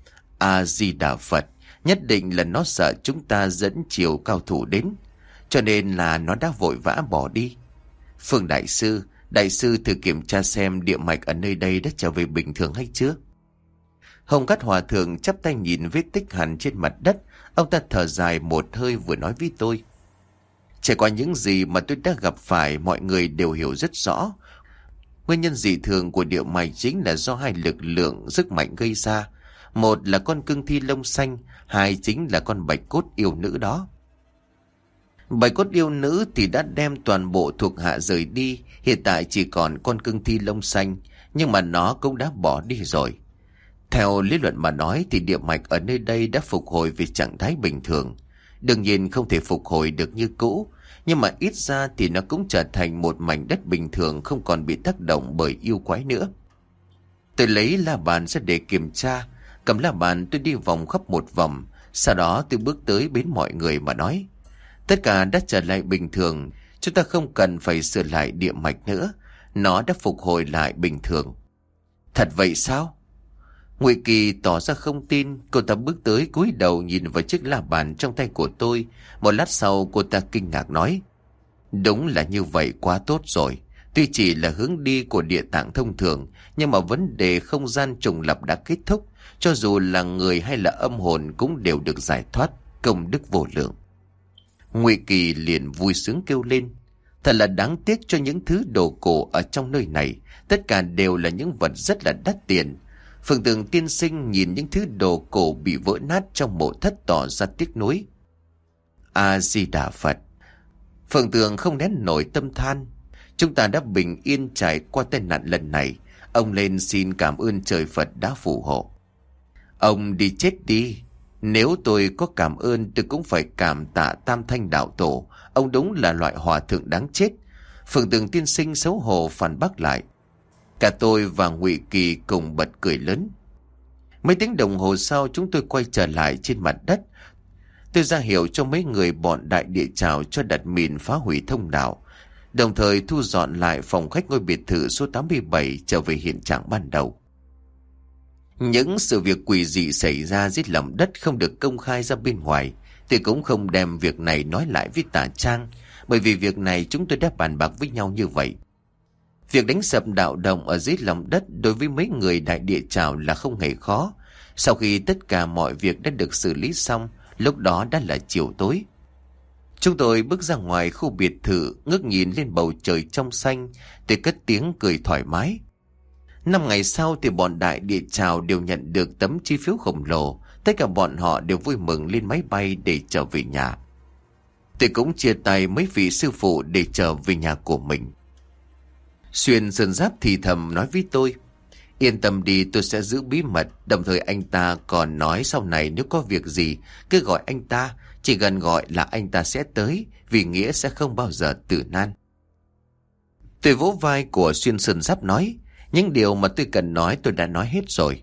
A-di-đà Phật, nhất định là nó sợ chúng ta dẫn chiều cao thủ đến, cho nên là nó đã vội vã bỏ đi. Phương Đại sư thử kiểm tra xem địa mạch ở nơi đây đã trở về bình thường hay chưa. Hồng Cát Hòa Thượng chắp tay nhìn vết tích hằn trên mặt đất. Ông ta thở dài một hơi vừa nói với tôi, trải qua những gì mà tôi đã gặp phải, mọi người đều hiểu rất rõ. Nguyên nhân dị thường của địa mạch chính là do 2 lực lượng sức mạnh gây ra. Một là con cương thi lông xanh, 2 chính là con bạch cốt yêu nữ đó. Bạch cốt yêu nữ thì đã đem toàn bộ thuộc hạ rời đi, hiện tại chỉ còn con cương thi lông xanh, nhưng mà nó cũng đã bỏ đi rồi. Theo lý luận mà nói thì địa mạch ở nơi đây đã phục hồi về trạng thái bình thường. Đương nhiên không thể phục hồi được như cũ, nhưng mà ít ra thì nó cũng trở thành một mảnh đất bình thường, không còn bị tác động bởi yêu quái nữa. Tôi lấy la bàn ra để kiểm tra. Cầm la bàn tôi đi vòng khắp một vòng, sau đó tôi bước tới bên mọi người mà nói, tất cả đã trở lại bình thường, chúng ta không cần phải sửa lại địa mạch nữa, nó đã phục hồi lại bình thường. Thật vậy sao? Ngụy Kỳ tỏ ra không tin. Cô ta bước tới cúi đầu nhìn vào chiếc la bàn trong tay của tôi. Một lát sau cô ta kinh ngạc nói, đúng là như vậy, quá tốt rồi. Tuy chỉ là hướng đi của địa tạng thông thường, nhưng mà vấn đề không gian trùng lập đã kết thúc. Cho dù là người hay là âm hồn cũng đều được giải thoát, công đức vô lượng. Ngụy Kỳ liền vui sướng kêu lên: thật là đáng tiếc cho những thứ đồ cổ ở trong nơi này. Tất cả đều là những vật rất là đắt tiền. Phượng Tường tiên sinh nhìn những thứ đồ cổ bị vỡ nát trong mộ thất tỏ ra tiếc nuối. A-di-đà Phật. Phượng Tường không nén nổi tâm than. Chúng ta đã bình yên trải qua tai nạn lần này. Ông lên xin cảm ơn trời Phật đã phù hộ. Ông đi chết đi. Nếu tôi có cảm ơn tôi cũng phải cảm tạ Tam Thanh Đạo Tổ. Ông đúng là loại hòa thượng đáng chết. Phượng Tường tiên sinh xấu hổ phản bác lại. Cả tôi và Ngụy Kỳ cùng bật cười lớn. Mấy tiếng đồng hồ sau chúng tôi quay trở lại trên mặt đất. Tôi ra hiệu cho mấy người bọn Đại Địa Trào cho đặt mìn phá hủy thông đạo, đồng thời thu dọn lại phòng khách ngôi biệt thự số 87 trở về hiện trạng ban đầu. Những sự việc quỷ dị xảy ra dưới lòng đất không được công khai ra bên ngoài. Tôi cũng không đem việc này nói lại với Tả Trang, bởi vì việc này chúng tôi đã bàn bạc với nhau như vậy. Việc đánh sập đạo đồng ở dưới lòng đất đối với mấy người Đại Địa Trào là không hề khó. Sau khi tất cả mọi việc đã được xử lý xong, lúc đó đã là chiều tối. Chúng tôi bước ra ngoài khu biệt thự, ngước nhìn lên bầu trời trong xanh, tôi cất tiếng cười thoải mái. 5 ngày sau thì bọn Đại Địa Trào đều nhận được tấm chi phiếu khổng lồ. Tất cả bọn họ đều vui mừng lên máy bay để trở về nhà. Tôi cũng chia tay mấy vị sư phụ để trở về nhà của mình. Xuyên Sơn Giáp thì thầm nói với tôi: yên tâm đi, tôi sẽ giữ bí mật. Đồng thời anh ta còn nói sau này nếu có việc gì cứ gọi anh ta, chỉ cần gọi là anh ta sẽ tới, vì nghĩa sẽ không bao giờ tử nan. Tôi vỗ vai của Xuyên Sơn Giáp nói: những điều mà tôi cần nói tôi đã nói hết rồi.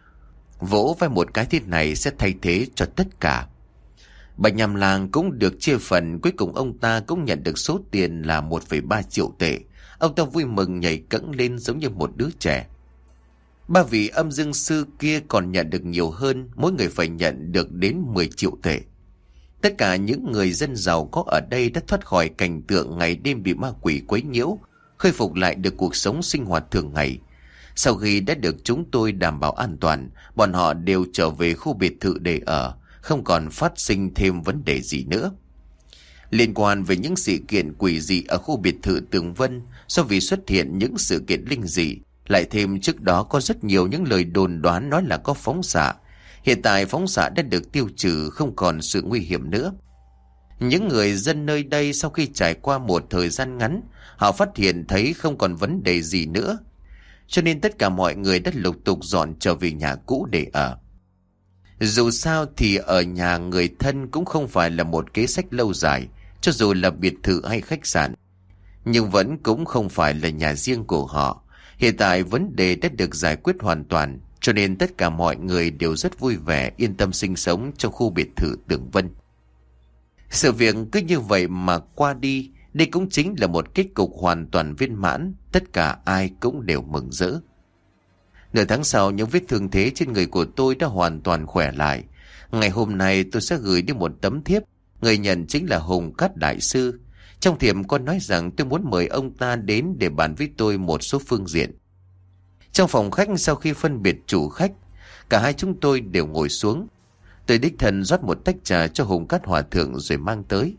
Vỗ vai một cái thế này sẽ thay thế cho tất cả. Bạch Nham Lang cũng được chia phần. Cuối cùng ông ta cũng nhận được số tiền là 1,3 triệu tệ. Ông ta vui mừng nhảy cẫng lên giống như một đứa trẻ. 3 vị âm dương sư kia còn nhận được nhiều hơn, mỗi người phải nhận được đến 10 triệu tệ. Tất cả những người dân giàu có ở đây đã thoát khỏi cảnh tượng ngày đêm bị ma quỷ quấy nhiễu, khôi phục lại được cuộc sống sinh hoạt thường ngày. Sau khi đã được chúng tôi đảm bảo an toàn, bọn họ đều trở về khu biệt thự để ở, không còn phát sinh thêm vấn đề gì nữa. Liên quan về những sự kiện quỷ dị ở khu biệt thự Tường Vân, do vì xuất hiện những sự kiện linh dị, lại thêm trước đó có rất nhiều những lời đồn đoán nói là có phóng xạ. Hiện tại phóng xạ đã được tiêu trừ, không còn sự nguy hiểm nữa. Những người dân nơi đây sau khi trải qua một thời gian ngắn, họ phát hiện thấy không còn vấn đề gì nữa. Cho nên tất cả mọi người đã lục tục dọn trở về nhà cũ để ở. Dù sao thì ở nhà người thân cũng không phải là một kế sách lâu dài, cho dù là biệt thự hay khách sạn, nhưng vẫn cũng không phải là nhà riêng của họ. Hiện tại vấn đề đã được giải quyết hoàn toàn, cho nên tất cả mọi người đều rất vui vẻ, yên tâm sinh sống trong khu biệt thự Tường Vân. Sự việc cứ như vậy mà qua đi, đây cũng chính là một kết cục hoàn toàn viên mãn, tất cả ai cũng đều mừng rỡ. Nửa tháng sau, những vết thương thế trên người của tôi đã hoàn toàn khỏe lại. Ngày hôm nay tôi sẽ gửi đi một tấm thiếp, người nhận chính là Hùng Cát Đại Sư. Trong thiệp có nói rằng tôi muốn mời ông ta đến để bàn với tôi một số phương diện. Trong phòng khách, sau khi phân biệt chủ khách, cả hai chúng tôi đều ngồi xuống. Tôi đích thân rót một tách trà cho Hùng Cát Hòa Thượng rồi mang tới.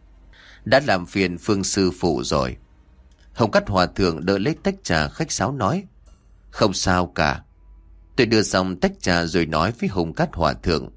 Đã làm phiền Phương sư phụ rồi. Hùng Cát Hòa Thượng đỡ lấy tách trà khách sáo nói: không sao cả. Tôi đưa xong tách trà rồi nói với Hùng Cát Hòa Thượng.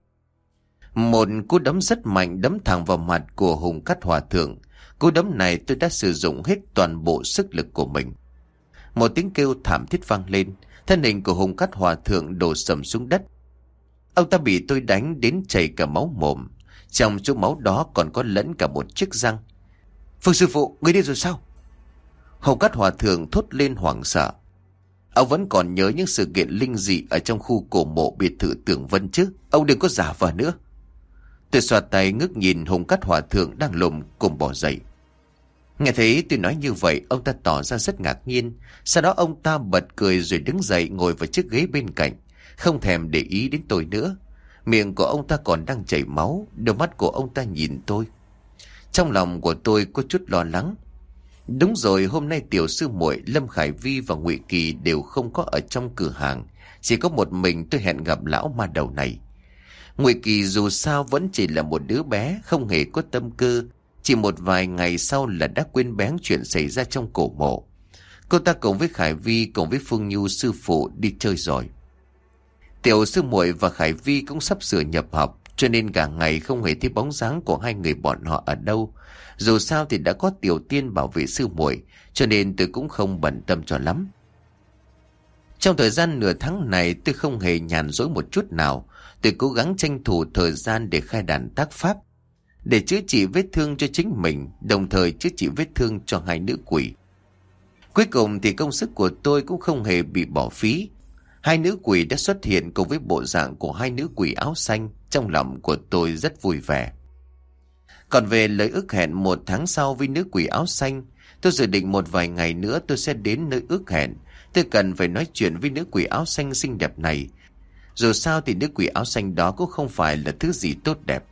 Một cú đấm rất mạnh đấm thẳng vào mặt của Hùng Cát Hòa Thượng. Cú đấm này tôi đã sử dụng hết toàn bộ sức lực của mình. Một tiếng kêu thảm thiết vang lên, thân hình của Hùng Cát Hòa Thượng đổ sầm xuống đất. Ông ta bị tôi đánh đến chảy cả máu mồm, trong chỗ máu đó còn có lẫn cả một chiếc răng. Phương sư phụ, người đi rồi sao? Hùng Cát Hòa Thượng thốt lên hoảng sợ. Ông vẫn còn nhớ những sự kiện linh dị ở trong khu cổ mộ biệt thự Tường Vân chứ? Ông đừng có giả vờ nữa. Tôi xoa tay ngước nhìn Hùng Cát Hòa Thượng đang lồm cùng bỏ dậy. Nghe thấy tôi nói như vậy, ông ta tỏ ra rất ngạc nhiên. Sau đó ông ta bật cười rồi đứng dậy ngồi vào chiếc ghế bên cạnh, không thèm để ý đến tôi nữa. Miệng của ông ta còn đang chảy máu, đôi mắt của ông ta nhìn tôi. Trong lòng của tôi có chút lo lắng. Đúng rồi, hôm nay tiểu sư muội Lâm Khải Vi và Ngụy Kỳ đều không có ở trong cửa hàng. Chỉ có một mình tôi hẹn gặp lão ma đầu này. Ngụy Kỳ dù sao vẫn chỉ là một đứa bé, không hề có tâm cơ. Chỉ một vài ngày sau là đã quên bén chuyện xảy ra trong cổ mộ. Cô ta cùng với Khải Vi, cùng với Phương Nhu sư phụ đi chơi rồi. Tiểu sư muội và Khải Vi cũng sắp sửa nhập học, cho nên cả ngày không hề thấy bóng dáng của hai người bọn họ ở đâu. Dù sao thì đã có Tiểu Tiên bảo vệ sư muội, cho nên tôi cũng không bận tâm cho lắm. Trong thời gian nửa tháng này tôi không hề nhàn rỗi một chút nào. Tôi cố gắng tranh thủ thời gian để khai đàn tác pháp, để chữa trị vết thương cho chính mình, đồng thời chữa trị vết thương cho hai nữ quỷ. Cuối cùng thì công sức của tôi cũng không hề bị bỏ phí. Hai nữ quỷ đã xuất hiện cùng với bộ dạng của hai nữ quỷ áo xanh. Trong lòng của tôi rất vui vẻ. Còn về lời ước hẹn 1 tháng sau với nữ quỷ áo xanh, tôi dự định một vài ngày nữa tôi sẽ đến nơi ước hẹn. Tôi cần phải nói chuyện với nữ quỷ áo xanh xinh đẹp này. Dù sao thì nữ quỷ áo xanh đó cũng không phải là thứ gì tốt đẹp.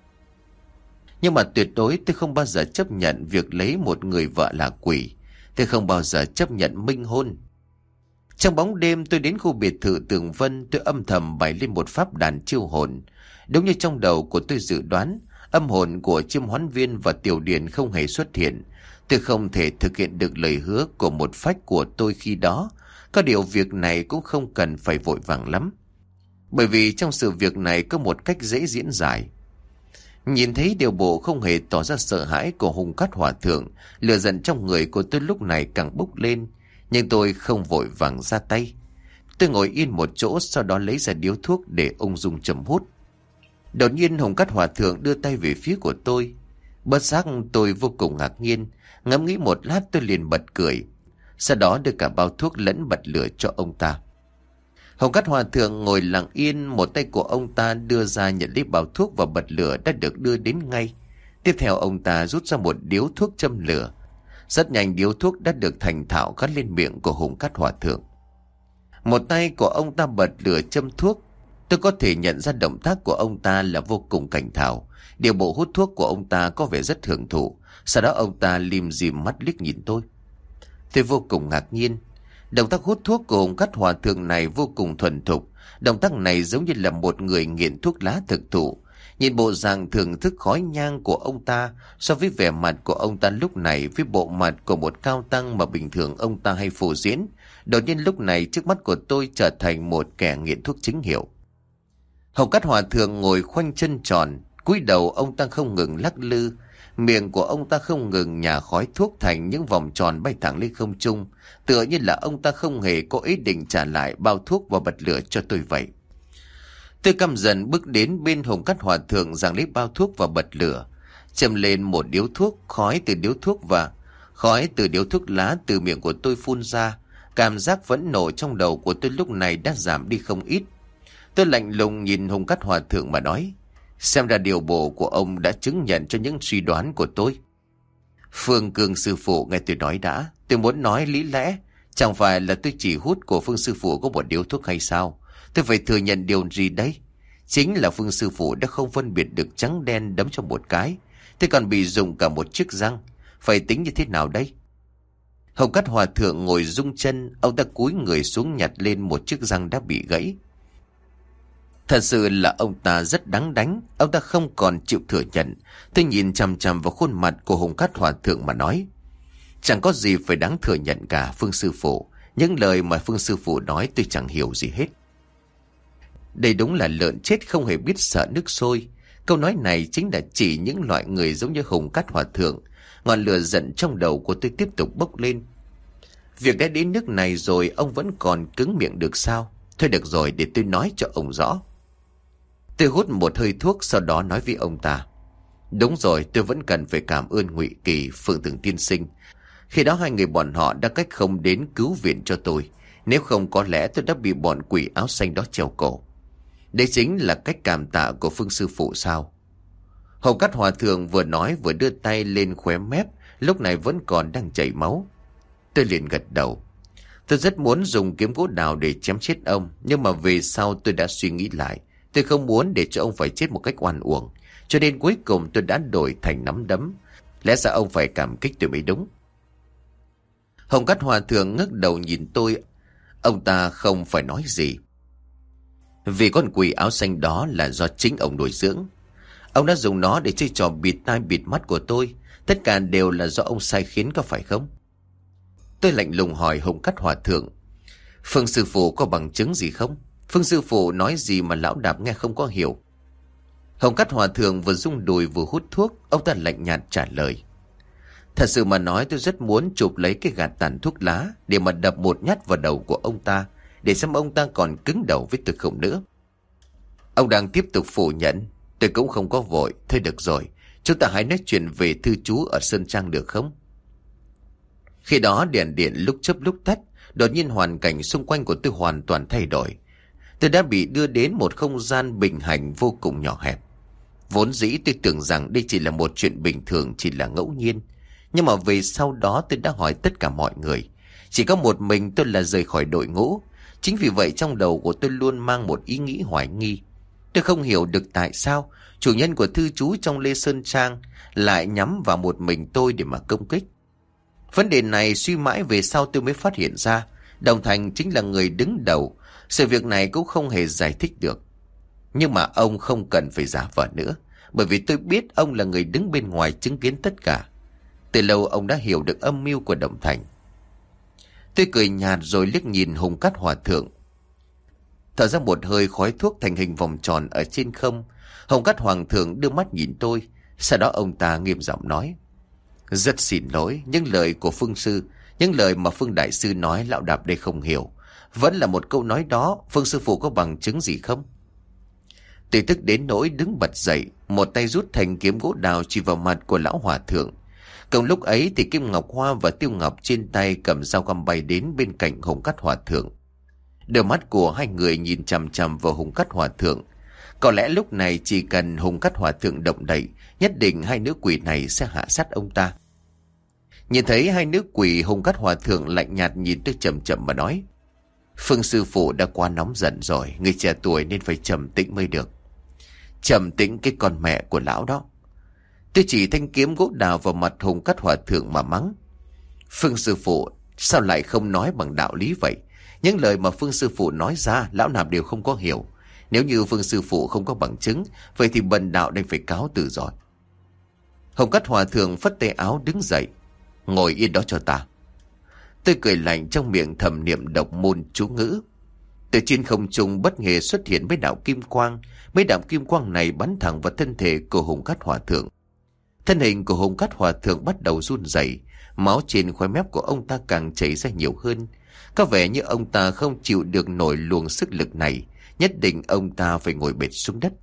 Nhưng mà tuyệt đối tôi không bao giờ chấp nhận việc lấy một người vợ là quỷ. Tôi không bao giờ chấp nhận minh hôn. Trong bóng đêm tôi đến khu biệt thự Tường Vân. Tôi âm thầm bày lên một pháp đàn chiêu hồn. Đúng như trong đầu của tôi dự đoán, âm hồn của Chiêm Hoán Viên và Tiểu Điền không hề xuất hiện. Tôi không thể thực hiện được lời hứa của một phách của tôi khi đó. Có điều việc này cũng không cần phải vội vàng lắm, bởi vì trong sự việc này có một cách dễ diễn giải. Nhìn thấy điều bộ không hề tỏ ra sợ hãi của Hùng Cát Hòa Thượng, lửa giận trong người của tôi lúc này càng bốc lên. Nhưng tôi không vội vàng ra tay. Tôi ngồi yên một chỗ, sau đó lấy ra điếu thuốc để ung dung châm hút. Đột nhiên Hùng Cát Hòa Thượng đưa tay về phía của tôi. Bất giác tôi vô cùng ngạc nhiên. Ngẫm nghĩ một lát tôi liền bật cười. Sau đó đưa cả bao thuốc lẫn bật lửa cho ông ta. Hồng Cát Hòa Thượng ngồi lặng yên, một tay của ông ta đưa ra nhận lấy bao thuốc và bật lửa đã được đưa đến ngay. Tiếp theo ông ta rút ra một điếu thuốc châm lửa. Rất nhanh điếu thuốc đã được thành thạo gắn lên miệng của Hồng Cát Hòa Thượng. Một tay của ông ta bật lửa châm thuốc. Tôi có thể nhận ra động tác của ông ta là vô cùng cảnh thạo. Điều bộ hút thuốc của ông ta có vẻ rất hưởng thụ. Sau đó ông ta lim dim mắt liếc nhìn tôi. Tôi vô cùng ngạc nhiên. Động tác hút thuốc của Hồng Cát Hòa Thượng này vô cùng thuần thục. Động tác này giống như là một người nghiện thuốc lá thực thụ. Nhìn bộ dạng thưởng thức khói nhang của ông ta, so với vẻ mặt của ông ta lúc này với bộ mặt của một cao tăng mà bình thường ông ta hay phô diễn, đột nhiên lúc này trước mắt của tôi trở thành một kẻ nghiện thuốc chính hiệu. Hồng Cát Hòa Thượng ngồi khoanh chân tròn, cúi đầu ông ta không ngừng lắc lư. Miệng của ông ta không ngừng nhả khói thuốc thành những vòng tròn bay thẳng lên không trung, tựa như là ông ta không hề có ý định trả lại bao thuốc và bật lửa cho tôi vậy. Tôi căm dần bước đến bên Hồng Cát Hòa Thượng, giằng lấy bao thuốc và bật lửa, châm lên một điếu thuốc. Khói từ điếu thuốc lá từ miệng của tôi phun ra. Cảm giác phẫn nộ trong đầu của tôi lúc này đã giảm đi không ít. Tôi lạnh lùng nhìn Hồng Cát Hòa Thượng mà nói: xem ra điều bộ của ông đã chứng nhận cho những suy đoán của tôi. Phương Cương sư phụ, nghe tôi nói đã. Tôi muốn nói lý lẽ. Chẳng phải là tôi chỉ hút của Phương sư phụ có một điếu thuốc hay sao? Tôi phải thừa nhận điều gì đấy? Chính là Phương sư phụ đã không phân biệt được trắng đen đấm cho một cái. Tôi còn bị dùng cả một chiếc răng. Phải tính như thế nào đây? Hồng Cát Hòa Thượng ngồi rung chân. Ông ta cúi người xuống nhặt lên một chiếc răng đã bị gãy. Thật sự là ông ta rất đáng đánh. Ông ta không còn chịu thừa nhận. Tôi nhìn chằm chằm vào khuôn mặt của Hồng Cát Hòa Thượng mà nói: chẳng có gì phải đáng thừa nhận cả, Phương sư phụ. Những lời mà Phương sư phụ nói tôi chẳng hiểu gì hết. Đây đúng là lợn chết không hề biết sợ nước sôi. Câu nói này chính là chỉ những loại người giống như Hồng Cát Hòa Thượng. Ngọn lửa giận trong đầu của tôi tiếp tục bốc lên. Việc đã đến nước này rồi, ông vẫn còn cứng miệng được sao? Thôi được rồi, để tôi nói cho ông rõ. Tôi hút một hơi thuốc, sau đó nói với ông ta: đúng rồi, tôi vẫn cần phải cảm ơn Ngụy Kỳ, Phượng Tường tiên sinh. Khi đó hai người bọn họ đã cách không đến cứu viện cho tôi. Nếu không có lẽ tôi đã bị bọn quỷ áo xanh đó treo cổ. Đây chính là cách cảm tạ của Phương sư phụ sao? Hồng Cát Hòa Thượng vừa nói vừa đưa tay lên khóe mép, lúc này vẫn còn đang chảy máu. Tôi liền gật đầu. Tôi rất muốn dùng kiếm gỗ đào để chém chết ông, nhưng mà về sau tôi đã suy nghĩ lại. Tôi không muốn để cho ông phải chết một cách oan uổng, cho nên cuối cùng tôi đã đổi thành nắm đấm. Lẽ ra ông phải cảm kích tôi mới đúng. Hồng Cát Hòa Thượng ngước đầu nhìn tôi. Ông ta không phải nói gì. Vì con quỷ áo xanh đó là do chính ông nuôi dưỡng. Ông đã dùng nó để chơi trò bịt tai bịt mắt của tôi. Tất cả đều là do ông sai khiến, có phải không? Tôi lạnh lùng hỏi Hồng Cát Hòa Thượng. Phương sư phụ có bằng chứng gì không? Phương sư phụ nói gì mà lão Đạp nghe không có hiểu? Hồng Cát Hòa Thượng vừa rung đùi vừa hút thuốc. Ông ta lạnh nhạt trả lời. Thật sự mà nói, tôi rất muốn chụp lấy cái gạt tàn thuốc lá để mà đập một nhát vào đầu của ông ta, để xem ông ta còn cứng đầu với tôi không nữa. Ông đang tiếp tục phủ nhận. Tôi cũng không có vội. Thôi được rồi, chúng ta hãy nói chuyện về thư chú ở Sơn Trang được không? Khi đó đèn điện lúc chớp lúc tắt. Đột nhiên hoàn cảnh xung quanh của tôi hoàn toàn thay đổi. Tôi đã bị đưa đến một không gian bình hành vô cùng nhỏ hẹp. Vốn dĩ tôi tưởng rằng đây chỉ là một chuyện bình thường, chỉ là ngẫu nhiên. Nhưng mà về sau đó tôi đã hỏi tất cả mọi người. Chỉ có một mình tôi là rời khỏi đội ngũ. Chính vì vậy trong đầu của tôi luôn mang một ý nghĩ hoài nghi. Tôi không hiểu được tại sao chủ nhân của thư chú trong Lê Sơn Trang lại nhắm vào một mình tôi để mà công kích. Vấn đề này suy mãi về sau tôi mới phát hiện ra Đồng Thành chính là người đứng đầu. Sự việc này cũng không hề giải thích được. Nhưng mà ông không cần phải giả vờ nữa, bởi vì tôi biết ông là người đứng bên ngoài chứng kiến tất cả. Từ lâu ông đã hiểu được âm mưu của Đồng Thành. Tôi cười nhạt rồi liếc nhìn Hồng Cát Hòa Thượng. Thở ra một hơi, khói thuốc thành hình vòng tròn ở trên không. Hồng Cát Hoàng Thượng đưa mắt nhìn tôi. Sau đó ông ta nghiêm giọng nói. Rất xin lỗi, những lời của Phương Sư, những lời mà Phương Đại Sư nói lão Đạp đây không hiểu. Vẫn là một câu nói đó, Phương Sư Phụ có bằng chứng gì không? Tôi tức đến nỗi đứng bật dậy, một tay rút thành kiếm gỗ đào chỉ vào mặt của lão Hòa Thượng. Cùng lúc ấy thì Kim Ngọc Hoa và Tiêu Ngọc trên tay cầm dao găm bay đến bên cạnh Hồng Cát Hòa Thượng. Đôi mắt của hai người nhìn chằm chằm vào Hồng Cát Hòa Thượng. Có lẽ lúc này chỉ cần Hồng Cát Hòa Thượng động đậy, nhất định hai nữ quỷ này sẽ hạ sát ông ta. Nhìn thấy hai nữ quỷ, Hồng Cát Hòa Thượng lạnh nhạt nhìn tôi chậm chậm mà nói. Phương Sư Phụ đã quá nóng giận rồi, người trẻ tuổi nên phải trầm tĩnh mới được. Trầm tĩnh cái con mẹ của lão đó. Tôi chỉ thanh kiếm gỗ đào vào mặt Hồng Cát Hòa Thượng mà mắng. Phương Sư Phụ sao lại không nói bằng đạo lý vậy? Những lời mà Phương Sư Phụ nói ra lão nào đều không có hiểu. Nếu như Phương Sư Phụ không có bằng chứng, vậy thì bần đạo đành phải cáo từ rồi. Hồng Cát Hòa Thượng phất tay áo đứng dậy. Ngồi yên đó cho ta. Tôi cười lạnh trong miệng thầm niệm độc môn chú ngữ. Từ trên không trung bất ngờ xuất hiện mấy đạo kim quang. Mấy đạo kim quang này bắn thẳng vào thân thể của Hồng Cát Hòa Thượng. Thân hình của Hồng Cát Hòa Thượng bắt đầu run rẩy, máu trên khóe mép của ông ta càng chảy ra nhiều hơn. Có vẻ như ông ta không chịu được nổi luồng sức lực này, nhất định ông ta phải ngồi bệt xuống đất.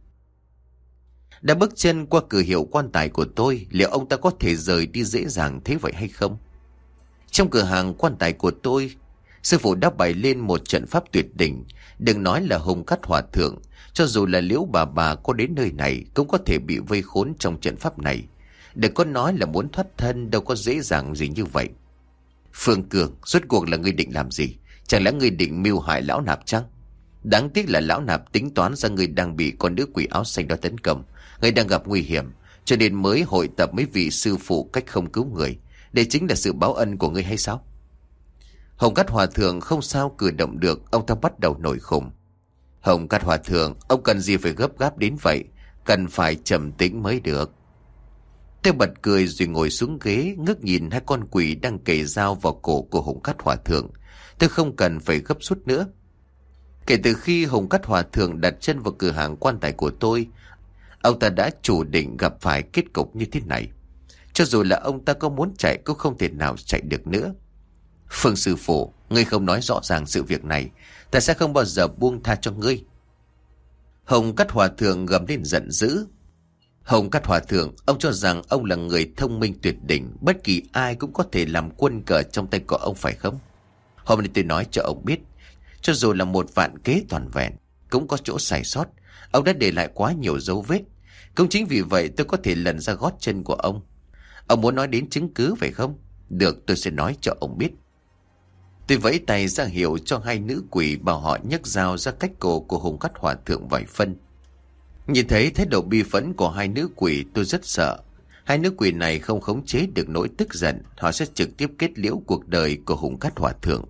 Đã bước chân qua cửa hiệu quan tài của tôi, liệu ông ta có thể rời đi dễ dàng thế vậy hay không? Trong cửa hàng quan tài của tôi, sư phụ đã bày lên một trận pháp tuyệt đỉnh. Đừng nói là Hồng Cát Hòa Thượng, cho dù là Liễu bà có đến nơi này cũng có thể bị vây khốn trong trận pháp này. Đừng có nói là muốn thoát thân, đâu có dễ dàng gì như vậy. Phương Cường, rốt cuộc là ngươi định làm gì? Chẳng lẽ ngươi định mưu hại lão Nạp chăng? Đáng tiếc là lão Nạp tính toán ra ngươi đang bị con nữ quỷ áo xanh đó tấn công. Ngươi đang gặp nguy hiểm, cho nên mới hội tập mấy vị sư phụ cách không cứu người. Đây chính là sự báo ân của ngươi hay sao? Hồng Cát Hòa Thượng không sao cử động được, ông ta bắt đầu nổi khùng. Hồng Cát Hòa Thượng, ông cần gì phải gấp gáp đến vậy? Cần phải trầm tĩnh mới được. Tôi bật cười rồi ngồi xuống ghế, ngước nhìn hai con quỷ đang kề dao vào cổ của Hồng Cát Hòa Thượng. Tôi không cần phải gấp rút nữa. Kể từ khi Hồng Cát Hòa Thượng đặt chân vào cửa hàng quan tài của tôi, ông ta đã chủ định gặp phải kết cục như thế này. Cho dù là ông ta có muốn chạy cũng không thể nào chạy được nữa. Phương Sư Phụ, ngươi không nói rõ ràng sự việc này, ta sẽ không bao giờ buông tha cho ngươi. Hồng Cát Hòa Thượng gầm lên giận dữ. Hồng Cát Hòa Thượng, ông cho rằng ông là người thông minh tuyệt đỉnh, bất kỳ ai cũng có thể làm quân cờ trong tay của ông phải không? Hôm nay tôi nói cho ông biết, cho dù là một vạn kế toàn vẹn, cũng có chỗ sai sót. Ông đã để lại quá nhiều dấu vết. Cũng chính vì vậy tôi có thể lần ra gót chân của ông. Ông muốn nói đến chứng cứ phải không? Được, tôi sẽ nói cho ông biết. Tôi vẫy tay ra hiệu cho hai nữ quỷ, bảo họ nhấc dao ra cách cổ của Hồng Cát Hòa Thượng vài phân. Nhìn thấy thái độ bi phẫn của hai nữ quỷ, tôi rất sợ. Hai nữ quỷ này không khống chế được nỗi tức giận, họ sẽ trực tiếp kết liễu cuộc đời của Hùng Cát Hòa Thượng.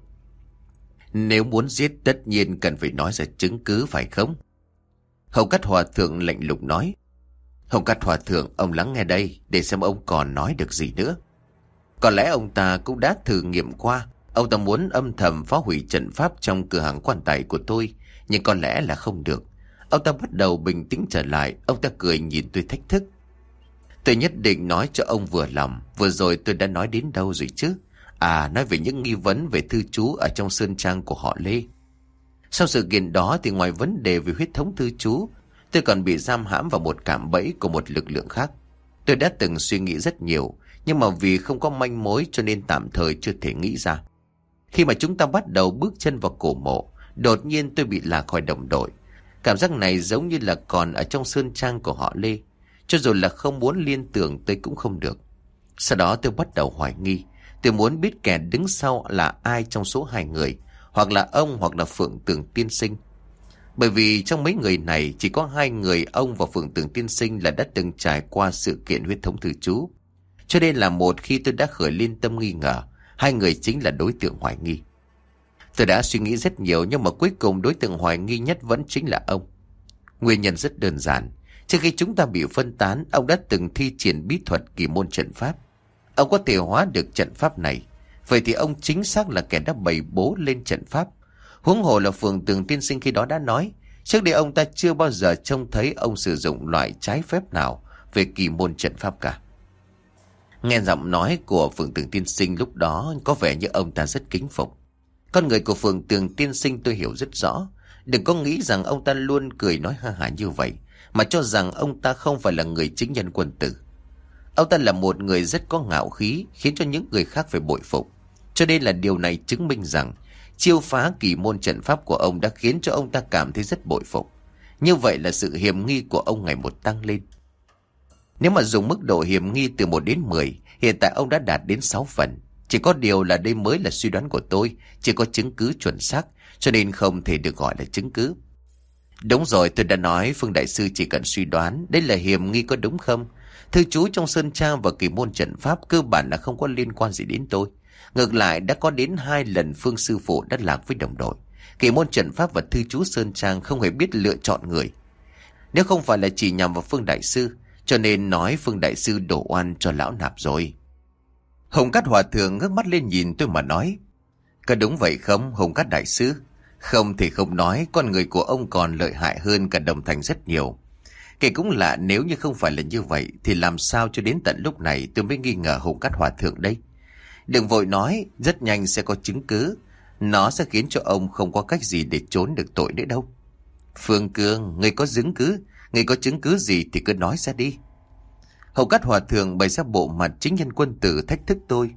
Nếu muốn giết tất nhiên cần phải nói ra chứng cứ phải không? Hùng Cát Hòa Thượng lạnh lùng nói. Hùng Cát Hòa Thượng, ông lắng nghe đây để xem ông còn nói được gì nữa. Có lẽ ông ta cũng đã thử nghiệm qua. Ông ta muốn âm thầm phá hủy trận pháp trong cửa hàng quan tài của tôi, nhưng có lẽ là không được. Ông ta bắt đầu bình tĩnh trở lại. Ông ta cười nhìn tôi thách thức. Tôi nhất định nói cho ông vừa lòng. Vừa rồi tôi đã nói đến đâu rồi chứ? Nói về những nghi vấn về thư chú ở trong sơn trang của họ Lê. Sau sự kiện đó thì ngoài vấn đề về huyết thống thư chú, tôi còn bị giam hãm vào một cạm bẫy của một lực lượng khác. Tôi đã từng suy nghĩ rất nhiều, nhưng mà vì không có manh mối cho nên tạm thời chưa thể nghĩ ra. Khi mà chúng ta bắt đầu bước chân vào cổ mộ, đột nhiên tôi bị lạc khỏi đồng đội. Cảm giác này giống như là còn ở trong sơn trang của họ Lê. Cho dù là không muốn liên tưởng tôi cũng không được. Sau đó tôi bắt đầu hoài nghi. Tôi muốn biết kẻ đứng sau là ai trong số hai người, hoặc là ông hoặc là Phượng Tường Tiên Sinh. Bởi vì trong mấy người này chỉ có hai người, ông và Phượng Tường Tiên Sinh, là đã từng trải qua sự kiện huyết thống thư chú. Cho nên là một khi tôi đã khởi lên tâm nghi ngờ, hai người chính là đối tượng hoài nghi. Tôi đã suy nghĩ rất nhiều, nhưng mà cuối cùng đối tượng hoài nghi nhất vẫn chính là ông. Nguyên nhân rất đơn giản. Trước khi chúng ta bị phân tán, ông đã từng thi triển bí thuật kỳ môn trận pháp. Ông có thể hóa được trận pháp này. Vậy thì ông chính xác là kẻ đã bày bố lên trận pháp. Huống hồ là Phượng Tường Tiên Sinh khi đó đã nói, trước đây ông ta chưa bao giờ trông thấy ông sử dụng loại trái phép nào về kỳ môn trận pháp cả. Nghe giọng nói của Phượng Tường Tiên Sinh lúc đó có vẻ như ông ta rất kính phục. Con người của Phượng Tường Tiên Sinh tôi hiểu rất rõ. Đừng có nghĩ rằng ông ta luôn cười nói ha hả như vậy, mà cho rằng ông ta không phải là người chính nhân quân tử. Ông ta là một người rất có ngạo khí, khiến cho những người khác phải bội phục. Cho nên là điều này chứng minh rằng chiêu phá kỳ môn trận pháp của ông đã khiến cho ông ta cảm thấy rất bội phục. Như vậy là sự hiểm nghi của ông ngày một tăng lên. Nếu mà dùng mức độ hiểm nghi từ 1 đến 10, hiện tại ông đã đạt đến 6 phần. Chỉ có điều là đây mới là suy đoán của tôi, chưa có chứng cứ chuẩn xác, cho nên không thể được gọi là chứng cứ. Đúng rồi, tôi đã nói Phương Đại Sư chỉ cần suy đoán, đây là hiểm nghi có đúng không? Thư chú trong sơn trang và kỳ môn trận pháp cơ bản là không có liên quan gì đến tôi. Ngược lại đã có đến 2 lần Phương Sư Phụ đã lạc với đồng đội. Kỳ môn trận pháp và thư chú sơn trang không hề biết lựa chọn người. Nếu không phải là chỉ nhằm vào Phương Đại Sư, cho nên nói Phương Đại Sư đổ oan cho lão nạp rồi. Hùng Cát Hòa Thượng ngước mắt lên nhìn tôi mà nói. Có đúng vậy không Hùng Cát Đại Sư? Không thì không nói, con người của ông còn lợi hại hơn cả Đồng Thành rất nhiều. Kể cũng lạ, nếu như không phải là như vậy thì làm sao cho đến tận lúc này tôi mới nghi ngờ Hùng Cát Hòa Thượng đây. Đừng vội nói, rất nhanh sẽ có chứng cứ. Nó sẽ khiến cho ông không có cách gì để trốn được tội nữa đâu. Phương Cương, người có chứng cứ, người có chứng cứ gì thì cứ nói ra đi. Hùng Cát Hòa Thượng bày ra bộ mặt chính nhân quân tử thách thức tôi.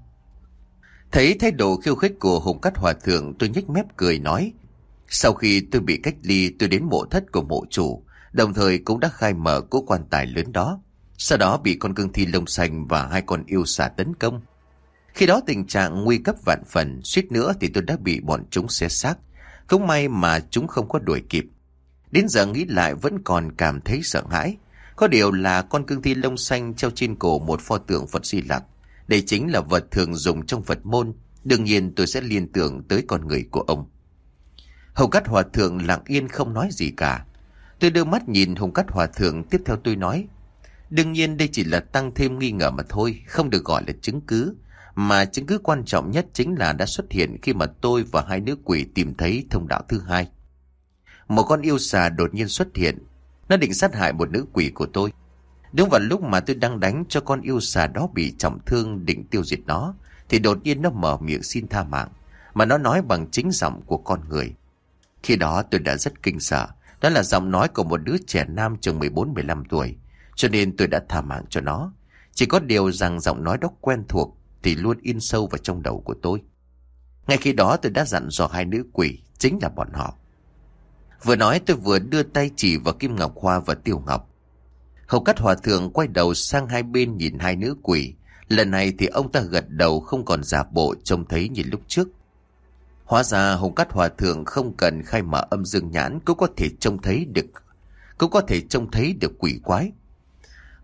Thấy thái độ khiêu khích của Hùng Cát Hòa Thượng, tôi nhếch mép cười nói. Sau khi tôi bị cách ly, tôi đến mộ thất của mộ chủ, đồng thời cũng đã khai mở cỗ quan tài lớn đó. Sau đó bị con cương thi lông xanh và 2 con yêu xà tấn công. Khi đó tình trạng nguy cấp vạn phần, suýt nữa thì tôi đã bị bọn chúng xé xác. Cũng may mà chúng không có đuổi kịp. Đến giờ nghĩ lại vẫn còn cảm thấy sợ hãi. Có điều là con cương thi lông xanh treo trên cổ một pho tượng Phật Di Lặc. Đây chính là vật thường dùng trong Phật môn. Đương nhiên tôi sẽ liên tưởng tới con người của ông. Hùng Cát Hòa Thượng lặng yên không nói gì cả. Tôi đưa mắt nhìn Hùng Cát Hòa Thượng, tiếp theo tôi nói. Đương nhiên đây chỉ là tăng thêm nghi ngờ mà thôi, không được gọi là chứng cứ. Mà chứng cứ quan trọng nhất chính là đã xuất hiện khi mà tôi và 2 nữ quỷ tìm thấy thông đạo thứ 2. Một con yêu xà đột nhiên xuất hiện. Nó định sát hại một nữ quỷ của tôi. Đúng vào lúc mà tôi đang đánh cho con yêu xà đó bị trọng thương định tiêu diệt nó, thì đột nhiên nó mở miệng xin tha mạng. Mà nó nói bằng chính giọng của con người. Khi đó tôi đã rất kinh sợ. Đó là giọng nói của một đứa trẻ nam chừng 14-15 tuổi. Cho nên tôi đã tha mạng cho nó. Chỉ có điều rằng giọng nói đó quen thuộc thì luôn in sâu vào trong đầu của tôi. Ngay khi đó tôi đã dặn dò 2 nữ quỷ, chính là bọn họ. Vừa nói tôi vừa đưa tay chỉ vào Kim Ngọc Hoa và Tiêu Ngọc. Hầu Cát Hòa Thượng quay đầu sang hai bên nhìn 2 nữ quỷ. Lần này thì ông ta gật đầu, không còn giả bộ trông thấy như lúc trước. Hóa ra Hồng Cát Hòa Thượng không cần khai mở âm dương nhãn cũng có thể trông thấy được quỷ quái.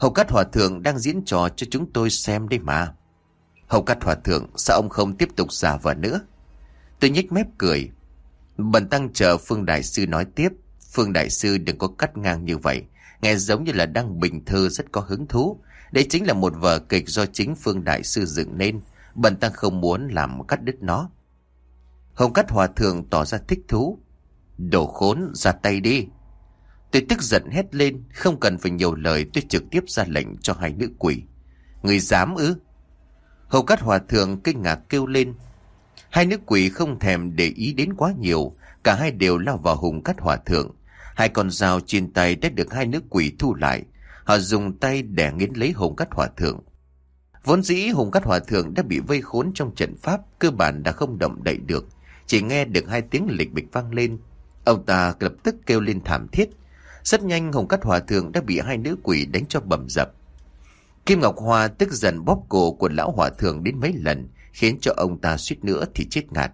Hầu Cát Hòa Thượng đang diễn trò cho chúng tôi xem đây mà. Hầu Cát Hòa Thượng, sao ông không tiếp tục giả vờ nữa? Tôi nhếch mép cười. Bần tăng chờ Phương Đại Sư nói tiếp. Phương Đại Sư đừng có cắt ngang như vậy, nghe giống như là đang bình thơ rất có hứng thú. Đây chính là một vở kịch do chính Phương Đại Sư dựng nên. Bần tăng không muốn làm cắt đứt nó. Hầu Cát Hòa Thượng tỏ ra thích thú. Đồ khốn, ra tay đi. Tôi tức giận hét lên. Không cần phải nhiều lời, tôi trực tiếp ra lệnh cho hai nữ quỷ. Người dám ư? Hầu Cát Hòa Thượng kinh ngạc kêu lên. Hai nữ quỷ không thèm để ý đến quá nhiều. Cả hai đều lao vào Hồng Cát Hòa Thượng. Hai con dao trên tay đã được hai nữ quỷ thu lại. Họ dùng tay đè nghiến lấy Hồng Cát Hòa Thượng. Vốn dĩ Hồng Cát Hòa Thượng đã bị vây khốn trong trận pháp, cơ bản đã không động đậy được. Chỉ nghe được hai tiếng lịch bịch vang lên. Ông ta lập tức kêu lên thảm thiết. Rất nhanh Hồng Cát Hòa Thượng đã bị hai nữ quỷ đánh cho bầm dập. Kim Ngọc Hoa tức giận bóp cổ của lão hòa thượng đến mấy lần, khiến cho ông ta suýt nữa thì chết ngạt.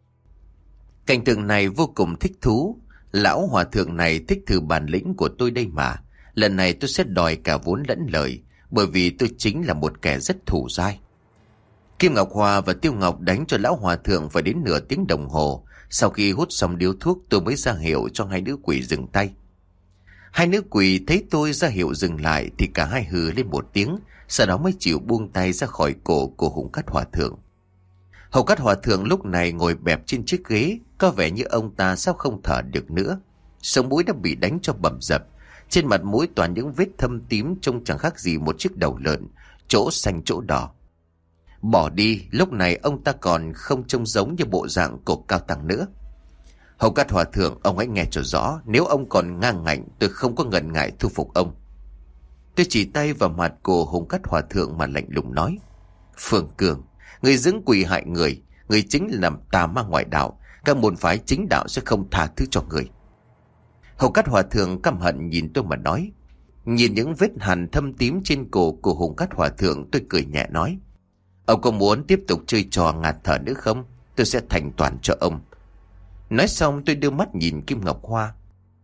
Cảnh tượng này vô cùng thích thú. Lão hòa thượng này thích thử bản lĩnh của tôi đây mà. Lần này tôi sẽ đòi cả vốn lẫn lời, bởi vì tôi chính là một kẻ rất thủ dai. Kim Ngọc Hoa và Tiêu Ngọc đánh cho lão hòa thượng phải đến nửa tiếng đồng hồ. Sau khi hút xong điếu thuốc, tôi mới ra hiệu cho hai nữ quỷ dừng tay. Hai nữ quỷ thấy tôi ra hiệu dừng lại thì cả hai hừ lên một tiếng, sau đó mới chịu buông tay ra khỏi cổ của Hồng Cát Hòa Thượng. Hồng Cát Hòa Thượng lúc này ngồi bẹp trên chiếc ghế, có vẻ như ông ta sắp không thở được nữa. Sống mũi đã bị đánh cho bầm dập, trên mặt mũi toàn những vết thâm tím trông chẳng khác gì một chiếc đầu lợn, chỗ xanh chỗ đỏ. Bỏ đi, lúc này ông ta còn không trông giống như bộ dạng của cao tăng nữa. Hồng Cát Hòa Thượng, ông hãy nghe cho rõ, nếu ông còn ngang ngạnh, tôi không có ngần ngại thu phục ông. Tôi chỉ tay vào mặt của Hồng Cát Hòa Thượng mà lạnh lùng nói. Phương Cường, người dưỡng quỷ hại người chính là làm tà ma ngoại đạo, các môn phái chính đạo sẽ không tha thứ cho người. Hồng Cát Hòa Thượng căm hận nhìn tôi mà nói. Nhìn những vết hằn thâm tím trên cổ của Hồng Cát Hòa Thượng, tôi cười nhẹ nói. Ông có muốn tiếp tục chơi trò ngạt thở nữa không? Tôi sẽ thành toàn cho ông. Nói xong tôi đưa mắt nhìn Kim Ngọc Hoa.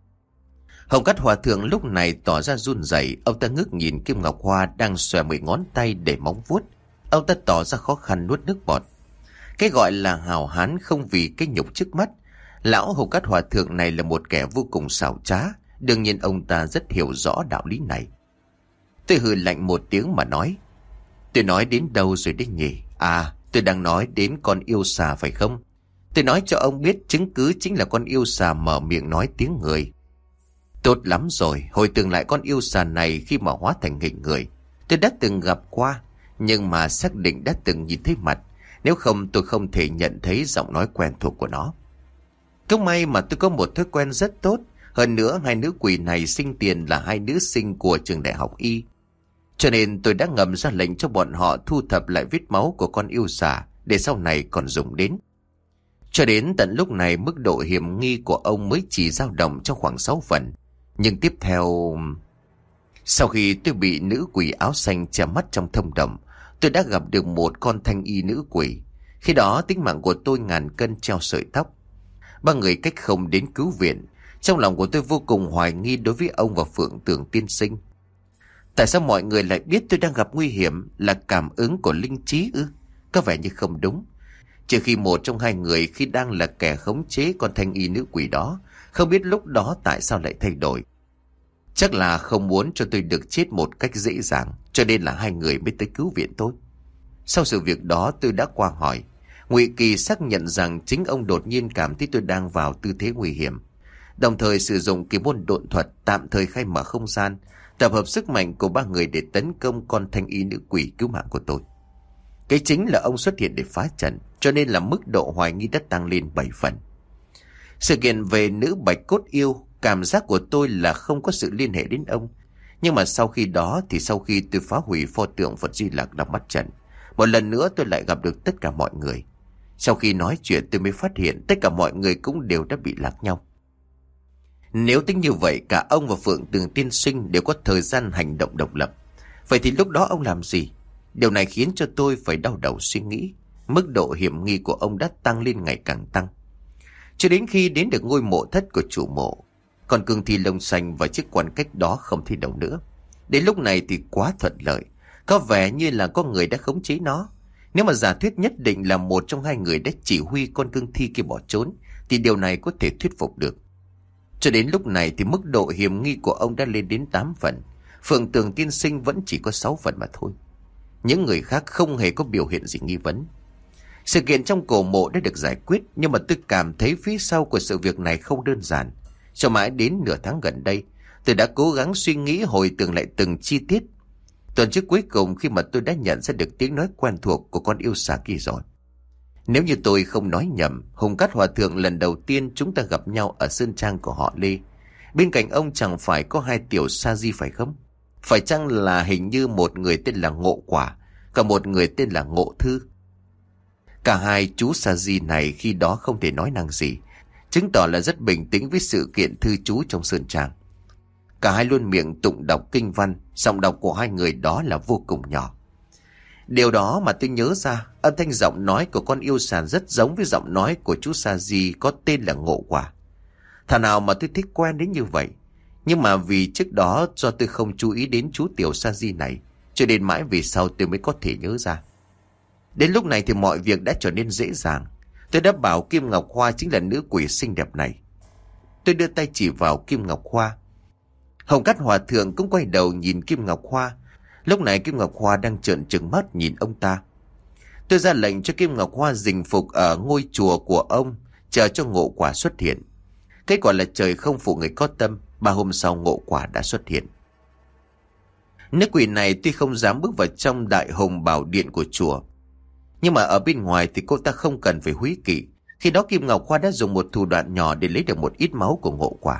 Hồng Cát Hòa Thượng lúc này tỏ ra run rẩy. Ông ta ngước nhìn Kim Ngọc Hoa đang xòe 10 ngón tay để móng vuốt. Ông ta tỏ ra khó khăn nuốt nước bọt. Cái gọi là hào hán không vì cái nhục trước mắt. Lão Hồng Cát Hòa Thượng này là một kẻ vô cùng xảo trá. Đương nhiên ông ta rất hiểu rõ đạo lý này. Tôi hừ lạnh một tiếng mà nói. Tôi nói đến đâu rồi đấy nhỉ? À, tôi đang nói đến con yêu xà phải không? Tôi nói cho ông biết chứng cứ chính là con yêu xà mở miệng nói tiếng người. Tốt lắm rồi, hồi tưởng lại con yêu xà này khi mà hóa thành hình người. Tôi đã từng gặp qua, nhưng mà xác định đã từng nhìn thấy mặt. Nếu không tôi không thể nhận thấy giọng nói quen thuộc của nó. Cũng may mà tôi có một thói quen rất tốt. Hơn nữa hai nữ quỷ này sinh tiền là hai nữ sinh của trường đại học Y. Cho nên tôi đã ngầm ra lệnh cho bọn họ thu thập lại vết máu của con yêu xà để sau này còn dùng đến. Cho đến tận lúc này mức độ hiểm nghi của ông mới chỉ dao động trong khoảng 6 phần. Nhưng tiếp theo... Sau khi tôi bị nữ quỷ áo xanh che mắt trong thông đồng, tôi đã gặp được một con thanh y nữ quỷ. Khi đó tính mạng của tôi ngàn cân treo sợi tóc. Ba người cách không đến cứu viện. Trong lòng của tôi vô cùng hoài nghi đối với ông và Phượng Tường tiên sinh. Tại sao mọi người lại biết tôi đang gặp nguy hiểm? Là cảm ứng của linh trí ư? Có vẻ như không đúng. Trừ khi một trong hai người khi đang là kẻ khống chế con thanh y nữ quỷ đó, không biết lúc đó tại sao lại thay đổi. Chắc là không muốn cho tôi được chết một cách dễ dàng, cho nên là hai người mới tới cứu viện tôi. Sau sự việc đó tôi đã qua hỏi. Ngụy Kỳ xác nhận rằng chính ông đột nhiên cảm thấy tôi đang vào tư thế nguy hiểm. Đồng thời sử dụng kỳ môn độn thuật tạm thời khai mở không gian, tập hợp sức mạnh của ba người để tấn công con thanh y nữ quỷ cứu mạng của tôi. Cái chính là ông xuất hiện để phá trận, cho nên là mức độ hoài nghi đã tăng lên 7 phần. Sự kiện về nữ bạch cốt yêu, cảm giác của tôi là không có sự liên hệ đến ông. Nhưng mà sau khi đó thì sau khi tôi phá hủy pho tượng Phật Di Lặc đóng mắt trận, một lần nữa tôi lại gặp được tất cả mọi người. Sau khi nói chuyện tôi mới phát hiện tất cả mọi người cũng đều đã bị lạc nhau. Nếu tính như vậy, cả ông và Phượng Tường tiên sinh đều có thời gian hành động độc lập. Vậy thì lúc đó ông làm gì? Điều này khiến cho tôi phải đau đầu suy nghĩ. Mức độ hiểm nghi của ông đã tăng lên ngày càng tăng. Cho đến khi đến được ngôi mộ thất của chủ mộ, còn cương thi lông xanh và chiếc quan cách đó không thấy đâu nữa. Đến lúc này thì quá thuận lợi, có vẻ như là có người đã khống chế nó. Nếu mà giả thuyết nhất định là một trong hai người đã chỉ huy con cương thi kia bỏ trốn, thì điều này có thể thuyết phục được. Cho đến lúc này thì mức độ hiểm nghi của ông đã lên đến 8 phần. Phượng Tường tiên sinh vẫn chỉ có 6 phần mà thôi. Những người khác không hề có biểu hiện gì nghi vấn. Sự kiện trong cổ mộ đã được giải quyết, nhưng mà tôi cảm thấy phía sau của sự việc này không đơn giản. Cho mãi đến nửa tháng gần đây, tôi đã cố gắng suy nghĩ hồi tưởng lại từng chi tiết. Tuần trước cuối cùng khi mà tôi đã nhận ra được tiếng nói quen thuộc của con yêu xà kia rồi. Nếu như tôi không nói nhầm, Hùng Cát Hòa Thượng lần đầu tiên chúng ta gặp nhau ở sơn trang của họ Lê. Bên cạnh ông chẳng phải có hai tiểu sa di phải không? Phải chăng là hình như một người tên là Ngộ Quả, cả một người tên là Ngộ Thư? Cả hai chú sa di này khi đó không thể nói năng gì, chứng tỏ là rất bình tĩnh với sự kiện thư chú trong sơn trang. Cả hai luôn miệng tụng đọc kinh văn, giọng đọc của hai người đó là vô cùng nhỏ. Điều đó mà tôi nhớ ra, âm thanh giọng nói của con yêu xà rất giống với giọng nói của chú sa di có tên là Ngộ Quả. Thà nào mà tôi thích quen đến như vậy. Nhưng mà vì trước đó do tôi không chú ý đến chú tiểu sa di này, cho đến mãi về sau tôi mới có thể nhớ ra. Đến lúc này thì mọi việc đã trở nên dễ dàng. Tôi đã bảo Kim Ngọc Hoa chính là nữ quỷ xinh đẹp này. Tôi đưa tay chỉ vào Kim Ngọc Hoa. Hồng Cát Hòa Thượng cũng quay đầu nhìn Kim Ngọc Hoa. Lúc này Kim Ngọc Hoa đang trợn trừng mắt nhìn ông ta. Tôi ra lệnh cho Kim Ngọc Hoa dình phục ở ngôi chùa của ông, chờ cho Ngộ Quả xuất hiện. Kết quả là trời không phụ người có tâm, 3 hôm sau Ngộ Quả đã xuất hiện. Nữ quỷ này tuy không dám bước vào trong đại hùng bảo điện của chùa, nhưng mà ở bên ngoài thì cô ta không cần phải húy kỵ. Khi đó Kim Ngọc Hoa đã dùng một thủ đoạn nhỏ để lấy được một ít máu của Ngộ Quả.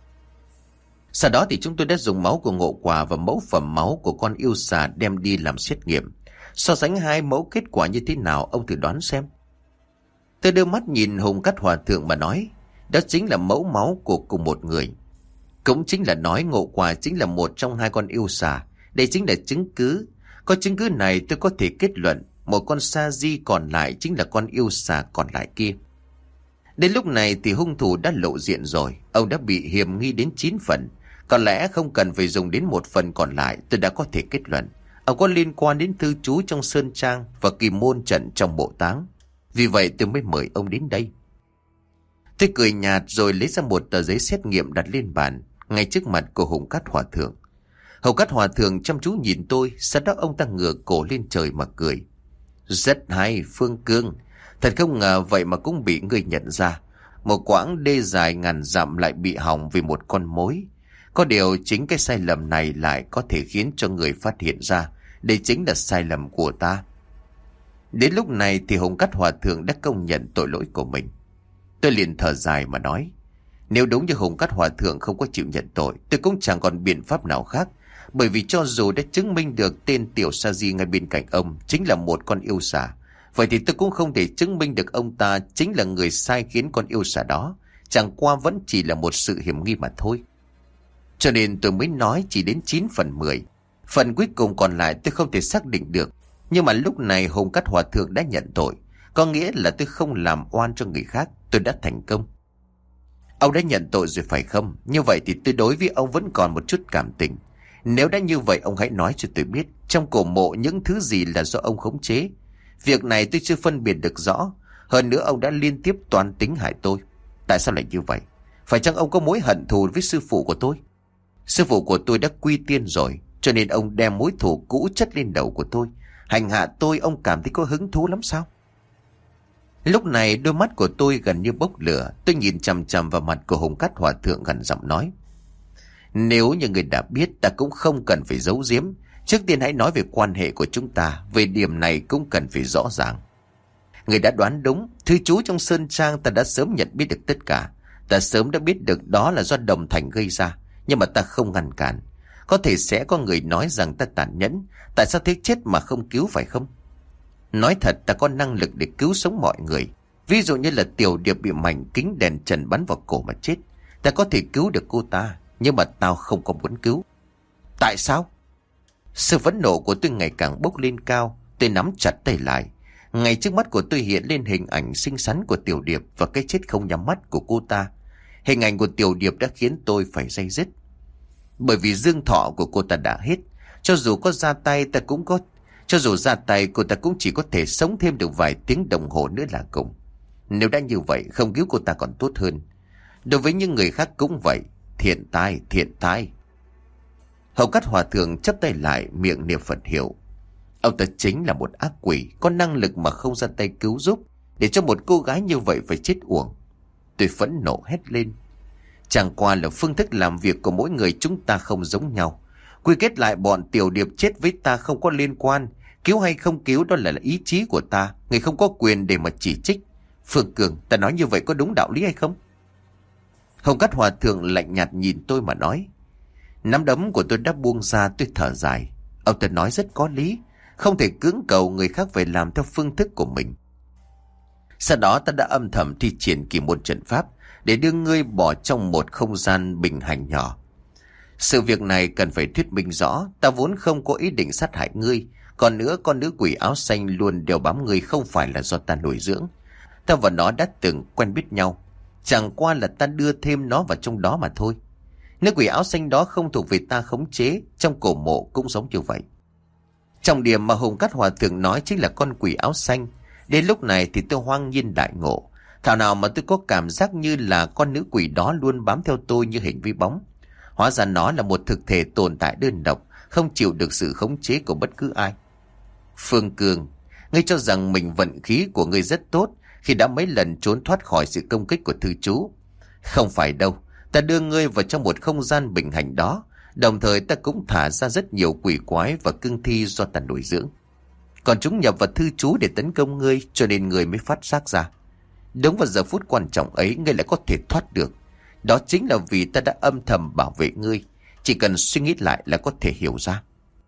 Sau đó thì chúng tôi đã dùng máu của Ngộ Quả và mẫu phẩm máu của con yêu xà đem đi làm xét nghiệm. So sánh hai mẫu kết quả như thế nào ông thử đoán xem. Tôi đưa mắt nhìn Hùng Cát Hòa Thượng mà nói, đó chính là mẫu máu của cùng một người. Cũng chính là nói Ngộ Quả chính là một trong hai con yêu xà. Đây chính là chứng cứ. Có chứng cứ này tôi có thể kết luận một con sa di còn lại chính là con yêu xà còn lại kia. Đến lúc này thì hung thủ đã lộ diện rồi. Ông đã bị hiểm nghi đến 9 phần. Có lẽ không cần phải dùng đến 1 phần còn lại. Tôi đã có thể kết luận ông có liên quan đến thư chú trong sơn trang và kỳ môn trận trong bộ táng. Vì vậy tôi mới mời ông đến đây. Tôi cười nhạt rồi lấy ra một tờ giấy xét nghiệm đặt lên bàn ngay trước mặt của Hùng Cát Hòa Thượng. Hùng Cát Hòa Thượng chăm chú nhìn tôi, sau đó ông ta ngửa cổ lên trời mà cười. Rất hay Phương Cương, thật không ngờ vậy mà cũng bị ngươi nhận ra. Một quãng đê dài ngàn dặm lại bị hỏng vì một con mối. Có điều chính cái sai lầm này lại có thể khiến cho người phát hiện ra đây chính là sai lầm của ta. Đến lúc này thì Hùng Cát Hòa Thượng đã công nhận tội lỗi của mình. Tôi liền thở dài mà nói, nếu đúng như Hùng Cát Hòa Thượng không có chịu nhận tội, tôi cũng chẳng còn biện pháp nào khác. Bởi vì cho dù đã chứng minh được tên tiểu sa di ngay bên cạnh ông chính là một con yêu xà, vậy thì tôi cũng không thể chứng minh được ông ta chính là người sai khiến con yêu xà đó. Chẳng qua vẫn chỉ là một sự hiểm nghi mà thôi. Cho nên tôi mới nói chỉ đến 9 phần 10. Phần cuối cùng còn lại tôi không thể xác định được. Nhưng mà lúc này Hùng Cát Hòa Thượng đã nhận tội, có nghĩa là tôi không làm oan cho người khác. Tôi đã thành công. Ông đã nhận tội rồi phải không? Như vậy thì tôi đối với ông vẫn còn một chút cảm tình. Nếu đã như vậy ông hãy nói cho tôi biết trong cổ mộ những thứ gì là do ông khống chế. Việc này tôi chưa phân biệt được rõ. Hơn nữa ông đã liên tiếp toan tính hại tôi. Tại sao lại như vậy? Phải chăng ông có mối hận thù với sư phụ của tôi? Sư phụ của tôi đã quy tiên rồi, cho nên ông đem mối thù cũ chất lên đầu của tôi. Hành hạ tôi ông cảm thấy có hứng thú lắm sao? Lúc này đôi mắt của tôi gần như bốc lửa. Tôi nhìn chằm chằm vào mặt của Hùng Cát Hòa Thượng gần giọng nói, nếu như người đã biết ta cũng không cần phải giấu giếm. Trước tiên hãy nói về quan hệ của chúng ta. Về điểm này cũng cần phải rõ ràng. Người đã đoán đúng. Thư chú trong sơn trang ta đã sớm nhận biết được tất cả. Ta sớm đã biết được đó là do Đồng Thành gây ra. Nhưng mà ta không ngăn cản. Có thể sẽ có người nói rằng ta tàn nhẫn. Tại sao thế chết mà không cứu phải không? Nói thật ta có năng lực để cứu sống mọi người. Ví dụ như là Tiểu Điệp bị mảnh kính đèn trần bắn vào cổ mà chết. Ta có thể cứu được cô ta. Nhưng mà tao không có muốn cứu. Tại sao? Sự phẫn nộ của tôi ngày càng bốc lên cao. Tôi nắm chặt tay lại. Ngay trước mắt của tôi hiện lên hình ảnh xinh xắn của Tiểu Điệp và cái chết không nhắm mắt của cô ta. Hình ảnh của Tiểu Điệp đã khiến tôi phải day dứt. Bởi vì dương thọ của cô ta đã hết. Cho dù ra tay cô ta cũng chỉ có thể sống thêm được vài tiếng đồng hồ nữa là cùng. Nếu đã như vậy không cứu cô ta còn tốt hơn. Đối với những người khác cũng vậy. Thiện tai. Hầu Cát Hòa Thượng chắp tay lại, miệng niệm Phật hiệu. Ông ta chính là một ác quỷ, có năng lực mà không ra tay cứu giúp, để cho một cô gái như vậy phải chết uổng. Tôi phẫn nộ hét lên. Chẳng qua là phương thức làm việc của mỗi người chúng ta không giống nhau. Quy kết lại bọn Tiểu Điệp chết với ta không có liên quan. Cứu hay không cứu đó là ý chí của ta. Người không có quyền để mà chỉ trích. Phương Cường, ta nói như vậy có đúng đạo lý hay không? Hồng Cát Hòa Thượng lạnh nhạt nhìn tôi mà nói. Nắm đấm của tôi đã buông ra, tôi thở dài. Ông ta nói rất có lý. Không thể cưỡng cầu người khác phải làm theo phương thức của mình. Sau đó ta đã âm thầm thi triển kỳ môn trận pháp để đưa ngươi bỏ trong một không gian bình hành nhỏ. Sự việc này cần phải thuyết minh rõ. Ta vốn không có ý định sát hại ngươi. Còn nữa, con nữ quỷ áo xanh luôn đeo bám ngươi không phải là do ta nuôi dưỡng. Ta và nó đã từng quen biết nhau. Chẳng qua là ta đưa thêm nó vào trong đó mà thôi. Nữ quỷ áo xanh đó không thuộc về ta khống chế. Trong cổ mộ cũng giống như vậy. Trọng điểm mà Hồng Cát Hòa Thượng nói chính là con quỷ áo xanh. Đến lúc này thì tôi hoang nhiên đại ngộ. Thảo nào mà tôi có cảm giác như là con nữ quỷ đó luôn bám theo tôi như hình với bóng. Hóa ra nó là một thực thể tồn tại đơn độc, không chịu được sự khống chế của bất cứ ai. Phương Cường, ngươi cho rằng mình vận khí của ngươi rất tốt khi đã mấy lần trốn thoát khỏi sự công kích của thư chú. Không phải đâu, ta đưa ngươi vào trong một không gian bình hành đó, đồng thời ta cũng thả ra rất nhiều quỷ quái và cương thi do ta nuôi dưỡng. Còn chúng nhập vào thư chú để tấn công ngươi, cho nên ngươi mới phát giác ra. Đúng vào giờ phút quan trọng ấy ngươi lại có thể thoát được. Đó chính là vì ta đã âm thầm bảo vệ ngươi. Chỉ cần suy nghĩ lại là có thể hiểu ra.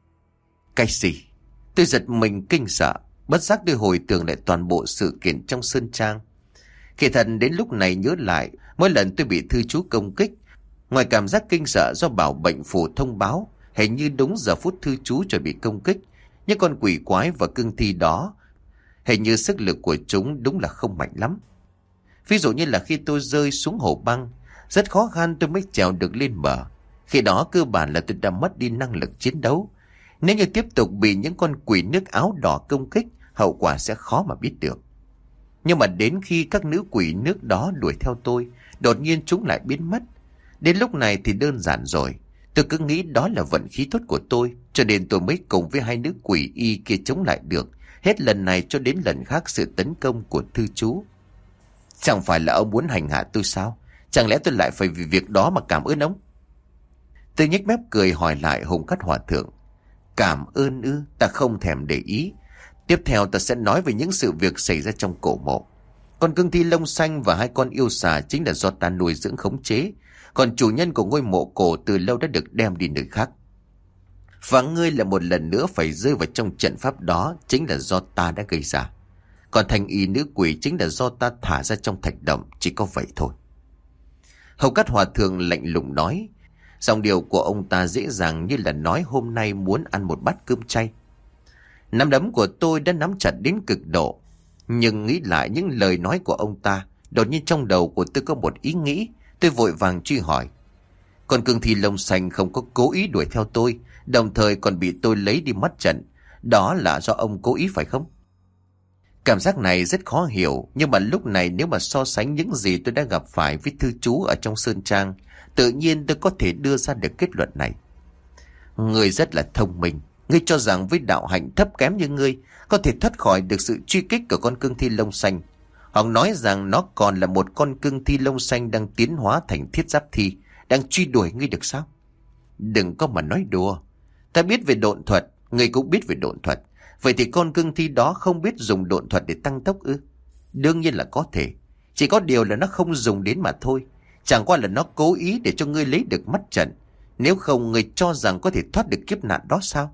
Cái gì? Tôi giật mình kinh sợ. Bất giác tôi hồi tưởng lại toàn bộ sự kiện trong sơn trang. Kỳ thật đến lúc này nhớ lại, mỗi lần tôi bị thư chú công kích, ngoài cảm giác kinh sợ do bảo bệnh phù thông báo, hình như đúng giờ phút thư chú chuẩn bị công kích, những con quỷ quái và cương thi đó, hình như sức lực của chúng đúng là không mạnh lắm. Ví dụ như là khi tôi rơi xuống hồ băng, rất khó khăn tôi mới trèo được lên bờ. Khi đó cơ bản là tôi đã mất đi năng lực chiến đấu. Nếu như tiếp tục bị những con quỷ nước áo đỏ công kích, hậu quả sẽ khó mà biết được. Nhưng mà đến khi các nữ quỷ nước đó đuổi theo tôi, đột nhiên chúng lại biến mất. Đến lúc này thì đơn giản rồi. Tôi cứ nghĩ đó là vận khí tốt của tôi, cho nên tôi mới cùng với hai nữ quỷ y kia chống lại được, hết lần này cho đến lần khác sự tấn công của thư chú. Chẳng phải là ông muốn hành hạ tôi sao? Chẳng lẽ tôi lại phải vì việc đó mà cảm ơn ông? Tôi nhếch mép cười hỏi lại Hồng Cát Hòa Thượng. Cảm ơn ư? Ta không thèm để ý. Tiếp theo ta sẽ nói về những sự việc xảy ra trong cổ mộ. Con cương thi lông xanh và hai con yêu xà chính là do ta nuôi dưỡng khống chế. Còn chủ nhân của ngôi mộ cổ từ lâu đã được đem đi nơi khác. Và ngươi là một lần nữa phải rơi vào trong trận pháp đó chính là do ta đã gây ra. Còn thanh y nữ quỷ chính là do ta thả ra trong thạch động, chỉ có vậy thôi. Hầu Cát Hòa Thượng lạnh lùng nói. Dòng điệu của ông ta dễ dàng như là nói hôm nay muốn ăn một bát cơm chay. Nắm đấm của tôi đã nắm chặt đến cực độ. Nhưng nghĩ lại những lời nói của ông ta, đột nhiên trong đầu của tôi có một ý nghĩ. Tôi vội vàng truy hỏi. Còn cương thi lông xanh không có cố ý đuổi theo tôi, đồng thời còn bị tôi lấy đi mất trận. Đó là do ông cố ý phải không? Cảm giác này rất khó hiểu, nhưng mà lúc này nếu mà so sánh những gì tôi đã gặp phải với thư chú ở trong sơn trang, tự nhiên tôi có thể đưa ra được kết luận này. Ngươi rất là thông minh. Ngươi cho rằng với đạo hạnh thấp kém như ngươi có thể thoát khỏi được sự truy kích của con cương thi lông xanh. Họ nói rằng nó còn là một con cương thi lông xanh đang tiến hóa thành thiết giáp thi, đang truy đuổi ngươi được sao? Đừng có mà nói đùa. Ta biết về độn thuật, ngươi cũng biết về độn thuật. Vậy thì con cương thi đó không biết dùng độn thuật để tăng tốc ư? Đương nhiên là có thể. Chỉ có điều là nó không dùng đến mà thôi. Chẳng qua là nó cố ý để cho ngươi lấy được mắt trận. Nếu không ngươi cho rằng có thể thoát được kiếp nạn đó sao?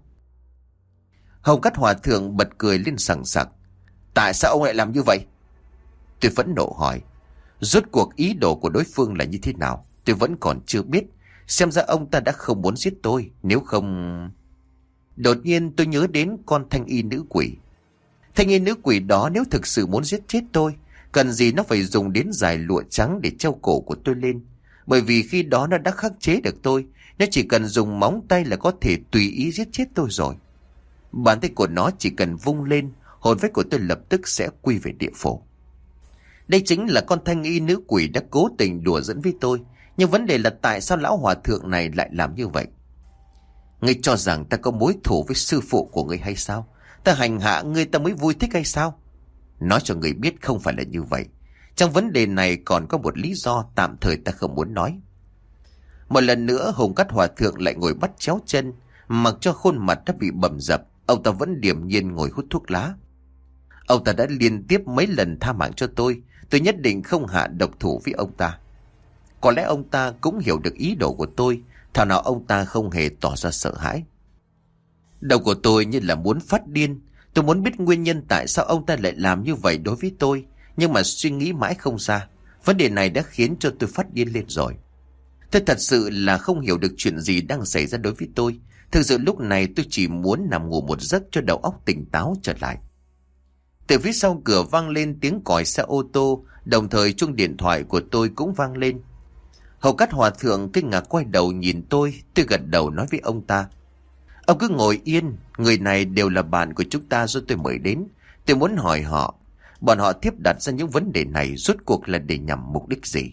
Hồng Cát Hòa Thượng bật cười lên sằng sặc. Tại sao ông lại làm như vậy? Tôi phẫn nộ hỏi. Rốt cuộc ý đồ của đối phương là như thế nào? Tôi vẫn còn chưa biết. Xem ra ông ta đã không muốn giết tôi. Nếu không... Đột nhiên tôi nhớ đến con thanh y nữ quỷ. Thanh y nữ quỷ đó nếu thực sự muốn giết chết tôi, cần gì nó phải dùng đến dải lụa trắng để treo cổ của tôi lên. Bởi vì khi đó nó đã khắc chế được tôi. Nó chỉ cần dùng móng tay là có thể tùy ý giết chết tôi rồi. Bàn tay của nó chỉ cần vung lên, hồn phách của tôi lập tức sẽ quy về địa phủ. Đây chính là con thanh y nữ quỷ đã cố tình đùa dẫn với tôi. Nhưng vấn đề là tại sao lão hòa thượng này lại làm như vậy? Ngươi cho rằng ta có mối thù với sư phụ của ngươi hay sao? Ta hành hạ ngươi ta mới vui thích hay sao? Nói cho ngươi biết không phải là như vậy. Trong vấn đề này còn có một lý do tạm thời ta không muốn nói. Một lần nữa Hồng Cát Hòa thượng lại ngồi bắt chéo chân. Mặc cho khuôn mặt đã bị bầm dập, ông ta vẫn điềm nhiên ngồi hút thuốc lá. Ông ta đã liên tiếp mấy lần tha mạng cho tôi nhất định không hạ độc thủ với ông ta. Có lẽ ông ta cũng hiểu được ý đồ của tôi, thảo nào ông ta không hề tỏ ra sợ hãi. Đầu của tôi như là muốn phát điên. Tôi muốn biết nguyên nhân tại sao ông ta lại làm như vậy đối với tôi, nhưng mà suy nghĩ mãi không ra. Vấn đề này đã khiến cho tôi phát điên lên rồi. Tôi thật sự là không hiểu được chuyện gì đang xảy ra đối với tôi. Thực sự lúc này tôi chỉ muốn nằm ngủ một giấc cho đầu óc tỉnh táo trở lại. Từ phía sau cửa vang lên tiếng còi xe ô tô, đồng thời chuông điện thoại của tôi cũng vang lên. Hầu Cát Hòa thượng kinh ngạc quay đầu nhìn tôi gật đầu nói với ông ta: Ông cứ ngồi yên, người này đều là bạn của chúng ta do tôi mời đến. Tôi muốn hỏi họ, bọn họ tiếp đặt ra những vấn đề này rốt cuộc là để nhằm mục đích gì?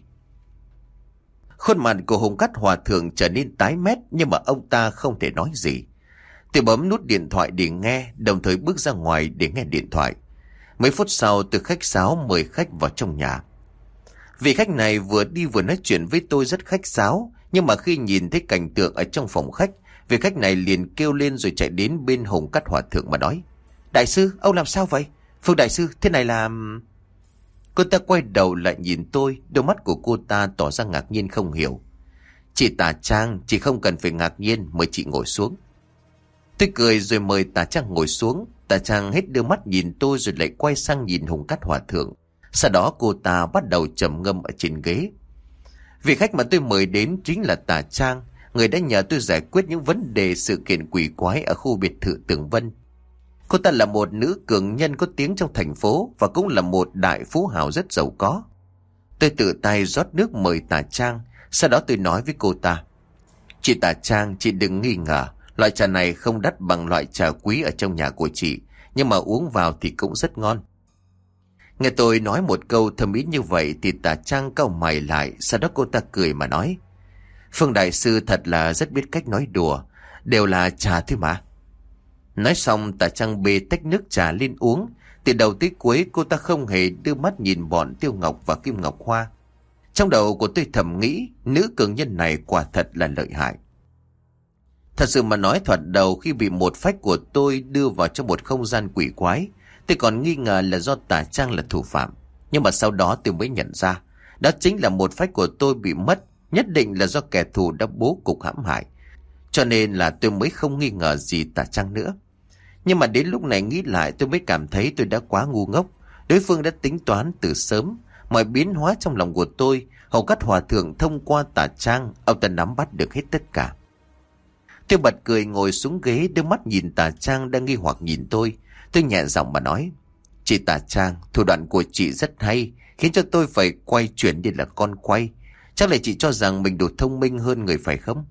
Khuôn mặt của Hồng Cát Hòa thượng trở nên tái mét, nhưng mà ông ta không thể nói gì. Tôi bấm nút điện thoại để nghe, đồng thời bước ra ngoài để nghe điện thoại. Mấy phút sau tôi khách sáo mời khách vào trong nhà. Vị khách này vừa đi vừa nói chuyện với tôi rất khách sáo, nhưng mà khi nhìn thấy cảnh tượng ở trong phòng khách, vị khách này liền kêu lên rồi chạy đến bên Hồng Cát Hòa thượng mà nói: Đại sư, ông làm sao vậy? Phương đại sư, thế này là... Cô ta quay đầu lại nhìn tôi, đôi mắt của cô ta tỏ ra ngạc nhiên không hiểu. Chị Tà Trang, chị không cần phải ngạc nhiên, mời chị ngồi xuống. Tôi cười rồi mời Tà Trang ngồi xuống. Tà Trang hết đưa mắt nhìn tôi rồi lại quay sang nhìn Hồng Cát Hòa thượng. Sau đó cô ta bắt đầu trầm ngâm ở trên ghế. Vị khách mà tôi mời đến chính là Tà Trang, người đã nhờ tôi giải quyết những vấn đề sự kiện quỷ quái ở khu biệt thự Tường Vân. Cô ta là một nữ cường nhân có tiếng trong thành phố và cũng là một đại phú hào rất giàu có. Tôi tự tay rót nước mời Tà Trang, sau đó tôi nói với cô ta: Chị Tà Trang, chị đừng nghi ngờ, loại trà này không đắt bằng loại trà quý ở trong nhà của chị, nhưng mà uống vào thì cũng rất ngon. Nghe tôi nói một câu thầm ý như vậy thì Tà Trang cau mày lại, sau đó cô ta cười mà nói: Phương đại sư thật là rất biết cách nói đùa, đều là trà thôi mà. Nói xong Tà Trang bê tách nước trà lên uống. Từ đầu tới cuối cô ta không hề đưa mắt nhìn bọn Tiêu Ngọc và Kim Ngọc Hoa. Trong đầu của tôi thầm nghĩ nữ cường nhân này quả thật là lợi hại. Thật sự mà nói, thoạt đầu khi bị một phách của tôi đưa vào trong một không gian quỷ quái, tôi còn nghi ngờ là do Tà Trang là thủ phạm. Nhưng mà sau đó tôi mới nhận ra đó chính là một phách của tôi bị mất, nhất định là do kẻ thù đã bố cục hãm hại. Cho nên là tôi mới không nghi ngờ gì Tà Trang nữa. Nhưng mà đến lúc này nghĩ lại tôi mới cảm thấy tôi đã quá ngu ngốc. Đối phương đã tính toán từ sớm. Mọi biến hóa trong lòng của tôi, Hầu Cát Hòa thượng thông qua Tà Trang, ông ta nắm bắt được hết tất cả. Tôi bật cười ngồi xuống ghế, đưa mắt nhìn Tà Trang đang nghi hoặc nhìn tôi. Tôi nhẹ giọng mà nói: Chị Tà Trang, thủ đoạn của chị rất hay, khiến cho tôi phải quay chuyển đi là con quay. Chắc là chị cho rằng mình đủ thông minh hơn người phải không?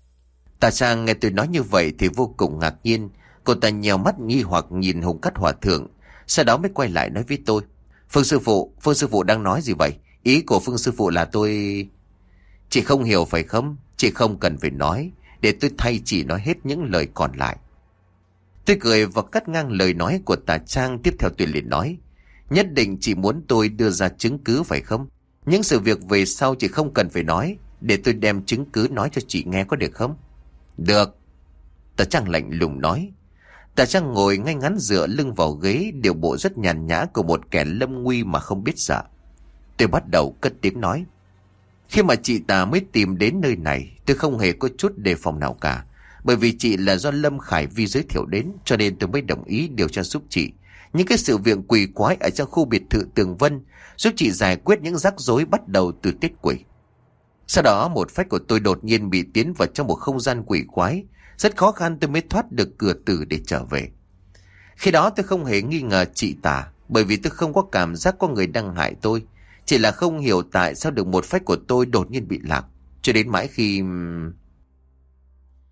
Tà Trang nghe tôi nói như vậy thì vô cùng ngạc nhiên. Cô ta nhèo mắt nghi hoặc nhìn Hồng Cát Hòa thượng, sau đó mới quay lại nói với tôi: Phương sư phụ đang nói gì vậy? Ý của Phương sư phụ là tôi... Chị không hiểu phải không? Chị không cần phải nói, để tôi thay chị nói hết những lời còn lại. Tôi cười và cắt ngang lời nói của Tà Trang. Tiếp theo tôi liền nói: Nhất định chị muốn tôi đưa ra chứng cứ phải không? Những sự việc về sau chị không cần phải nói, để tôi đem chứng cứ nói cho chị nghe có được không? Được. Tà Trang lạnh lùng nói. Tà Trang ngồi ngay ngắn dựa lưng vào ghế, điều bộ rất nhàn nhã của một kẻ lâm nguy mà không biết sợ. Tôi bắt đầu cất tiếng nói: Khi mà chị Tà mới tìm đến nơi này, tôi không hề có chút đề phòng nào cả. Bởi vì chị là do Lâm Khải Vi giới thiệu đến, cho nên tôi mới đồng ý điều tra giúp chị những cái sự việc quỷ quái ở trong khu biệt thự Tường Vân, giúp chị giải quyết những rắc rối bắt đầu từ Tết Quỷ. Sau đó một phách của tôi đột nhiên bị tiến vào trong một không gian quỷ quái. Rất khó khăn tôi mới thoát được cửa tử để trở về. Khi đó tôi không hề nghi ngờ chị Tà, bởi vì tôi không có cảm giác có người đang hại tôi. Chỉ là không hiểu tại sao được một phách của tôi đột nhiên bị lạc. Cho đến mãi khi...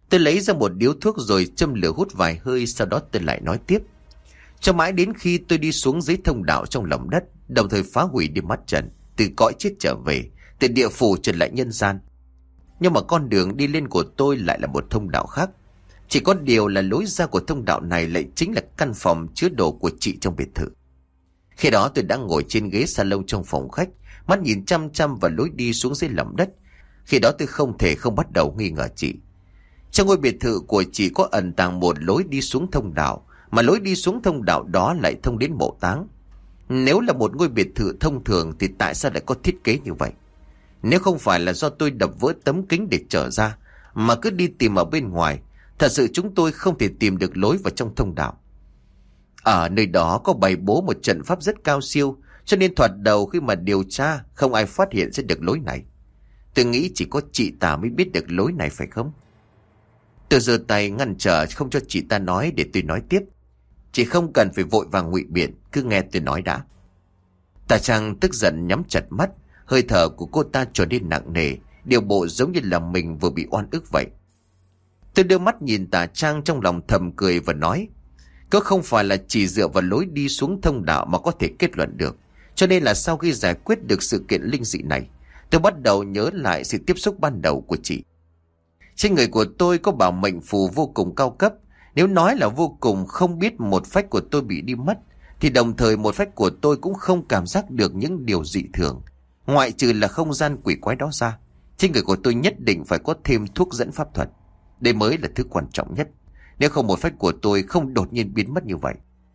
Tôi lấy ra một điếu thuốc rồi châm lửa hút vài hơi, sau đó tôi lại nói tiếp. Cho mãi đến khi tôi đi xuống dưới thông đạo trong lòng đất, đồng thời phá hủy đi mắt trận, từ cõi chết trở về, từ địa phủ trở lại nhân gian. Nhưng mà con đường đi lên của tôi lại là một thông đạo khác. Chỉ có điều là lối ra của thông đạo này lại chính là căn phòng chứa đồ của chị trong biệt thự. Khi đó tôi đang ngồi trên ghế salon trong phòng khách, mắt nhìn chăm chăm vào lối đi xuống dưới lòng đất. Khi đó tôi không thể không bắt đầu nghi ngờ chị. Trong ngôi biệt thự của chị có ẩn tàng một lối đi xuống thông đạo, mà lối đi xuống thông đạo đó lại thông đến mộ táng. Nếu là một ngôi biệt thự thông thường thì tại sao lại có thiết kế như vậy? Nếu không phải là do tôi đập vỡ tấm kính để trở ra, mà cứ đi tìm ở bên ngoài, thật sự chúng tôi không thể tìm được lối vào trong thông đạo. Ở nơi đó có bày bố một trận pháp rất cao siêu, cho nên thoạt đầu khi mà điều tra không ai phát hiện ra được lối này. Tôi nghĩ chỉ có chị ta mới biết được lối này phải không? Tôi giơ tay ngăn trở không cho chị ta nói để tôi nói tiếp. Chị không cần phải vội vàng ngụy biện, cứ nghe tôi nói đã. Tà Trang tức giận nhắm chặt mắt, hơi thở của cô ta trở nên nặng nề, điều bộ giống như là mình vừa bị oan ức vậy. Tôi đưa mắt nhìn Tà Trang, trong lòng thầm cười và nói, có không phải là chỉ dựa vào lối đi xuống thông đạo mà có thể kết luận được. Cho nên là sau khi giải quyết được sự kiện linh dị này, tôi bắt đầu nhớ lại sự tiếp xúc ban đầu của chị. Trên người của tôi có bảo mệnh phù vô cùng cao cấp. Nếu nói là vô cùng không biết một phách của tôi bị đi mất, thì đồng thời một phách của tôi cũng không cảm giác được những điều dị thường, ngoại trừ là không gian quỷ quái đó ra. Trên người của tôi nhất định phải có thêm thuốc dẫn pháp thuật. Đây mới là thứ quan trọng nhất. Nếu không một phách của tôi không đột nhiên biến mất như vậy.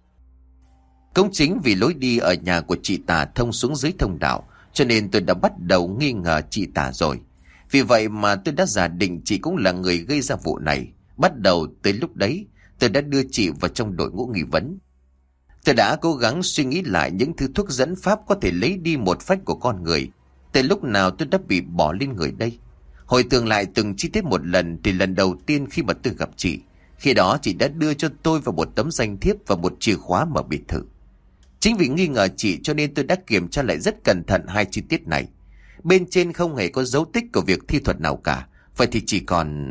Cũng chính vì lối đi ở nhà của chị Tà thông xuống dưới thông đạo, cho nên tôi đã bắt đầu nghi ngờ chị Tà rồi. Vì vậy mà tôi đã giả định chị cũng là người gây ra vụ này. Bắt đầu tới lúc đấy, tôi đã đưa chị vào trong đội ngũ nghi vấn. Tôi đã cố gắng suy nghĩ lại những thứ thuốc dẫn pháp có thể lấy đi một phách của con người. Từ lúc nào tôi đã bị bỏ lên người đây? Hồi tưởng lại từng chi tiết một lần, thì lần đầu tiên khi mà tôi gặp chị, khi đó chị đã đưa cho tôi vào một tấm danh thiếp và một chìa khóa mở biệt thự. Chính vì nghi ngờ chị cho nên tôi đã kiểm tra lại rất cẩn thận hai chi tiết này. Bên trên không hề có dấu tích của việc thi thuật nào cả. Vậy thì chỉ còn...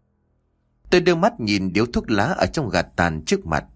Tôi đưa mắt nhìn điếu thuốc lá ở trong gạt tàn trước mặt.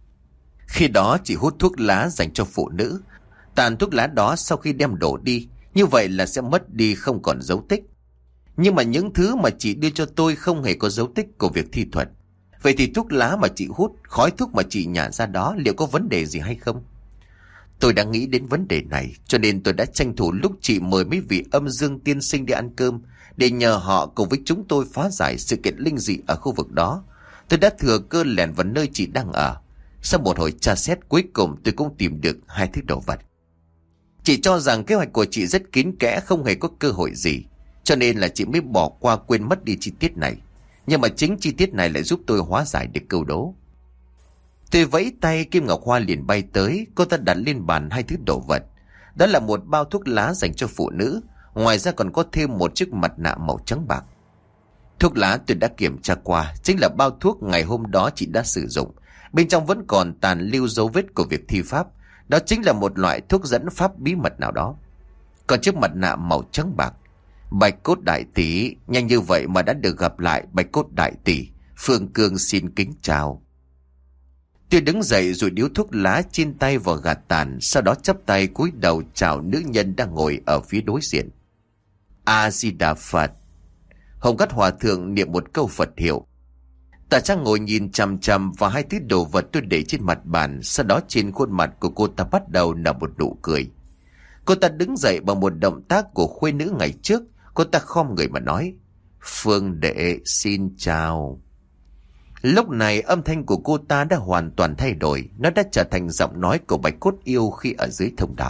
Khi đó chị hút thuốc lá dành cho phụ nữ. Tàn thuốc lá đó sau khi đem đổ đi, như vậy là sẽ mất đi, không còn dấu tích. Nhưng mà những thứ mà chị đưa cho tôi không hề có dấu tích của việc thi thuật. Vậy thì thuốc lá mà chị hút, khói thuốc mà chị nhả ra đó, liệu có vấn đề gì hay không? Tôi đã nghĩ đến vấn đề này, cho nên tôi đã tranh thủ lúc chị mời mấy vị âm dương tiên sinh đi ăn cơm, để nhờ họ cùng với chúng tôi phá giải sự kiện linh dị ở khu vực đó. Tôi đã thừa cơ lẻn vào nơi chị đang ở. Sau một hồi tra xét, cuối cùng tôi cũng tìm được hai thứ đồ vật. Chị cho rằng kế hoạch của chị rất kín kẽ, không hề có cơ hội gì, cho nên là chị mới bỏ qua, quên mất đi chi tiết này. Nhưng mà chính chi tiết này lại giúp tôi hóa giải được câu đố. Tôi vẫy tay, Kim Ngọc Hoa liền bay tới. Cô ta đặt lên bàn hai thứ đồ vật. Đó là một bao thuốc lá dành cho phụ nữ, ngoài ra còn có thêm một chiếc mặt nạ màu trắng bạc. Thuốc lá tôi đã kiểm tra qua, chính là bao thuốc ngày hôm đó chị đã sử dụng. Bên trong vẫn còn tàn lưu dấu vết của việc thi pháp. Đó chính là một loại thuốc dẫn pháp bí mật nào đó. Còn chiếc mặt nạ màu trắng bạc. Bạch Cốt đại tỷ, nhanh như vậy mà đã được gặp lại. Bạch Cốt đại tỷ, Phương Cương xin kính chào. Tôi đứng dậy rồi điếu thuốc lá trên tay vào gạt tàn, sau đó chắp tay cúi đầu chào nữ nhân đang ngồi ở phía đối diện. A Di Đà Phật. Hồng Cát Hòa thượng niệm một câu Phật hiệu. Tà Trang ngồi nhìn chằm chằm vào hai thứ đồ vật tôi để trên mặt bàn, sau đó trên khuôn mặt của cô ta bắt đầu nở một nụ cười. Cô ta đứng dậy bằng một động tác của khuê nữ ngày trước. Cô ta khom người mà nói, Phương đệ xin chào. Lúc này âm thanh của cô ta đã hoàn toàn thay đổi. Nó đã trở thành giọng nói của Bạch Cốt yêu khi ở dưới thông đạo.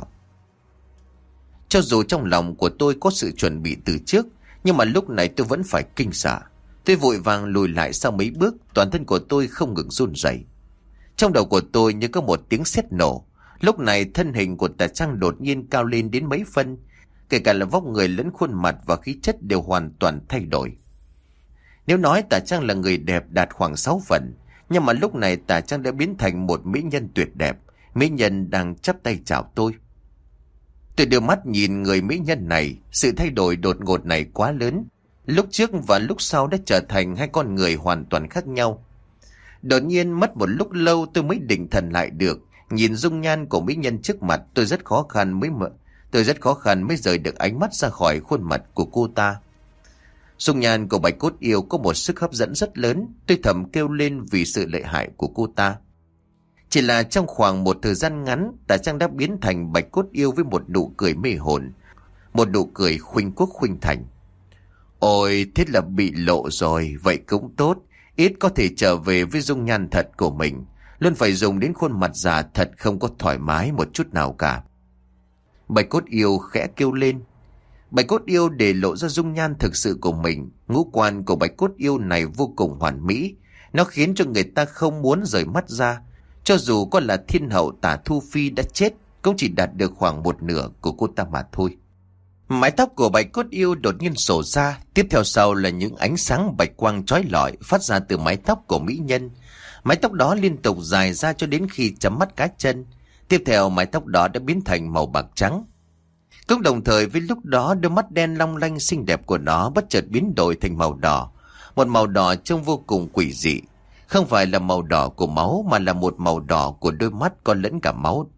Cho dù trong lòng của tôi có sự chuẩn bị từ trước, nhưng mà lúc này tôi vẫn phải kinh sợ. Tôi vội vàng lùi lại sau mấy bước, toàn thân của tôi không ngừng run rẩy. Trong đầu của tôi như có một tiếng sét nổ. Lúc này thân hình của Tà Trang đột nhiên cao lên đến mấy phân, kể cả là vóc người lẫn khuôn mặt và khí chất đều hoàn toàn thay đổi. Nếu nói Tà Trang là người đẹp đạt khoảng 6 phần, nhưng mà lúc này Tà Trang đã biến thành một mỹ nhân tuyệt đẹp. Mỹ nhân đang chắp tay chào tôi. Tôi đưa mắt nhìn người mỹ nhân này. Sự thay đổi đột ngột này quá lớn. lúc trước và lúc sau đã trở thành hai con người hoàn toàn khác nhau. Đột nhiên mất một lúc lâu tôi mới định thần lại được. Nhìn dung nhan của mỹ nhân trước mặt, tôi rất khó khăn mới rời được ánh mắt ra khỏi khuôn mặt của cô ta. Dung nhan của Bạch Cốt Yêu có một sức hấp dẫn rất lớn, tôi thầm kêu lên vì sự lợi hại của cô ta. Chỉ là trong khoảng một thời gian ngắn, Tà Trang đã biến thành Bạch Cốt Yêu với một nụ cười mê hồn, một nụ cười khuynh quốc khuynh thành. Ôi, thế là bị lộ rồi, vậy cũng tốt, ít có thể trở về với dung nhan thật của mình. Luôn phải dùng đến khuôn mặt già thật không có thoải mái một chút nào cả. Bạch Cốt Yêu khẽ kêu lên. Bạch Cốt Yêu để lộ ra dung nhan thực sự của mình. Ngũ quan của Bạch Cốt Yêu này vô cùng hoàn mỹ. Nó khiến cho người ta không muốn rời mắt ra. Cho dù có là thiên hậu Tả Thu Phi đã chết, cũng chỉ đạt được khoảng một nửa của cô ta mà thôi. Mái tóc của Bạch Cốt Yêu đột nhiên xổ ra. Tiếp theo sau là những ánh sáng bạch quang chói lọi phát ra từ mái tóc của mỹ nhân. Mái tóc đó liên tục dài ra cho đến khi chấm mắt cá chân. Tiếp theo mái tóc đó đã biến thành màu bạc trắng. Cũng đồng thời với lúc đó, đôi mắt đen long lanh xinh đẹp của nó bất chợt biến đổi thành màu đỏ. Một màu đỏ trông vô cùng quỷ dị. Không phải là màu đỏ của máu, mà là một màu đỏ của đôi mắt có lẫn cả máu.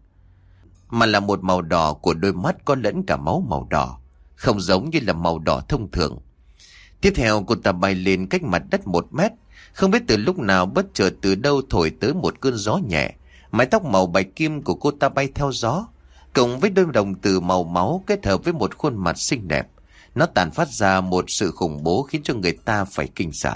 Màu đỏ, không giống như là màu đỏ thông thường. Tiếp theo cô ta bay lên cách mặt đất 1 mét. Không biết từ lúc nào bất chợt từ đâu thổi tới một cơn gió nhẹ. Mái tóc màu bạch kim của cô ta bay theo gió, cộng với đôi đồng tử màu máu kết hợp với một khuôn mặt xinh đẹp. Nó tàn phát ra một sự khủng bố khiến cho người ta phải kinh sợ.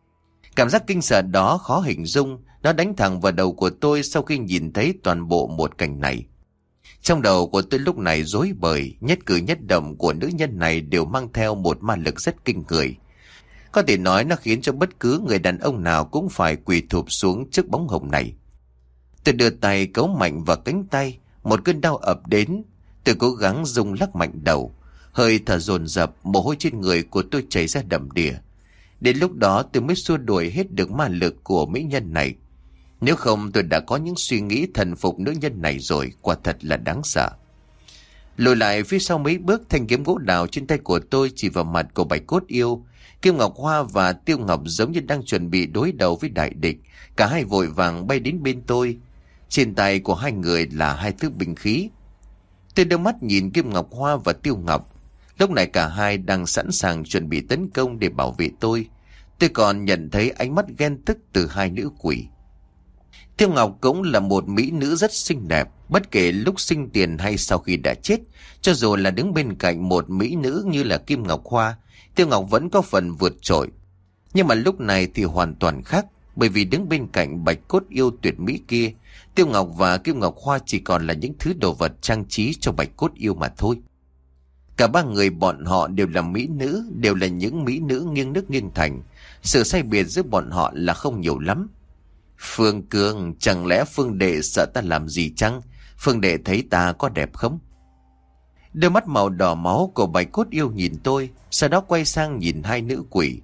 Cảm giác kinh sợ đó khó hình dung. Nó đánh thẳng vào đầu của tôi sau khi nhìn thấy toàn bộ một cảnh này. Trong đầu của tôi lúc này rối bời, nhất cử nhất động của nữ nhân này đều mang theo một ma lực rất kinh người. Có thể nói nó khiến cho bất cứ người đàn ông nào cũng phải quỳ thụp xuống trước bóng hồng này. Tôi đưa tay cấu mạnh vào cánh tay, một cơn đau ập đến. Tôi cố gắng rung lắc mạnh đầu, hơi thở dồn dập, mồ hôi trên người của tôi chảy ra đầm đìa. Đến lúc đó tôi mới xua đuổi hết được ma lực của mỹ nhân này. Nếu không tôi đã có những suy nghĩ thần phục nữ nhân này rồi, quả thật là đáng sợ. Lùi lại phía sau mấy bước, thanh kiếm gỗ đào trên tay của tôi chỉ vào mặt của Bạch Cốt Yêu. Kim Ngọc Hoa và Tiêu Ngọc giống như đang chuẩn bị đối đầu với đại địch. Cả hai vội vàng bay đến bên tôi. Trên tay của hai người là hai thứ binh khí. Tôi đưa mắt nhìn Kim Ngọc Hoa và Tiêu Ngọc. Lúc này cả hai đang sẵn sàng chuẩn bị tấn công để bảo vệ tôi. Tôi còn nhận thấy ánh mắt ghen tức từ hai nữ quỷ. Tiêu Ngọc cũng là một mỹ nữ rất xinh đẹp. Bất kể lúc sinh tiền hay sau khi đã chết, cho dù là đứng bên cạnh một mỹ nữ như là Kim Ngọc Hoa, Tiêu Ngọc vẫn có phần vượt trội. Nhưng mà lúc này thì hoàn toàn khác. Bởi vì đứng bên cạnh Bạch Cốt Yêu tuyệt mỹ kia, Tiêu Ngọc và Kim Ngọc Hoa chỉ còn là những thứ đồ vật trang trí cho Bạch Cốt Yêu mà thôi. Cả ba người bọn họ đều là mỹ nữ, đều là những mỹ nữ nghiêng nước nghiêng thành. Sự sai biệt giữa bọn họ là không nhiều lắm. Phương Cương, chẳng lẽ Phương Đệ sợ ta làm gì chăng? Phương Đệ thấy ta có đẹp không? Đôi mắt màu đỏ máu của Bạch Cốt Yêu nhìn tôi, sau đó quay sang nhìn hai nữ quỷ.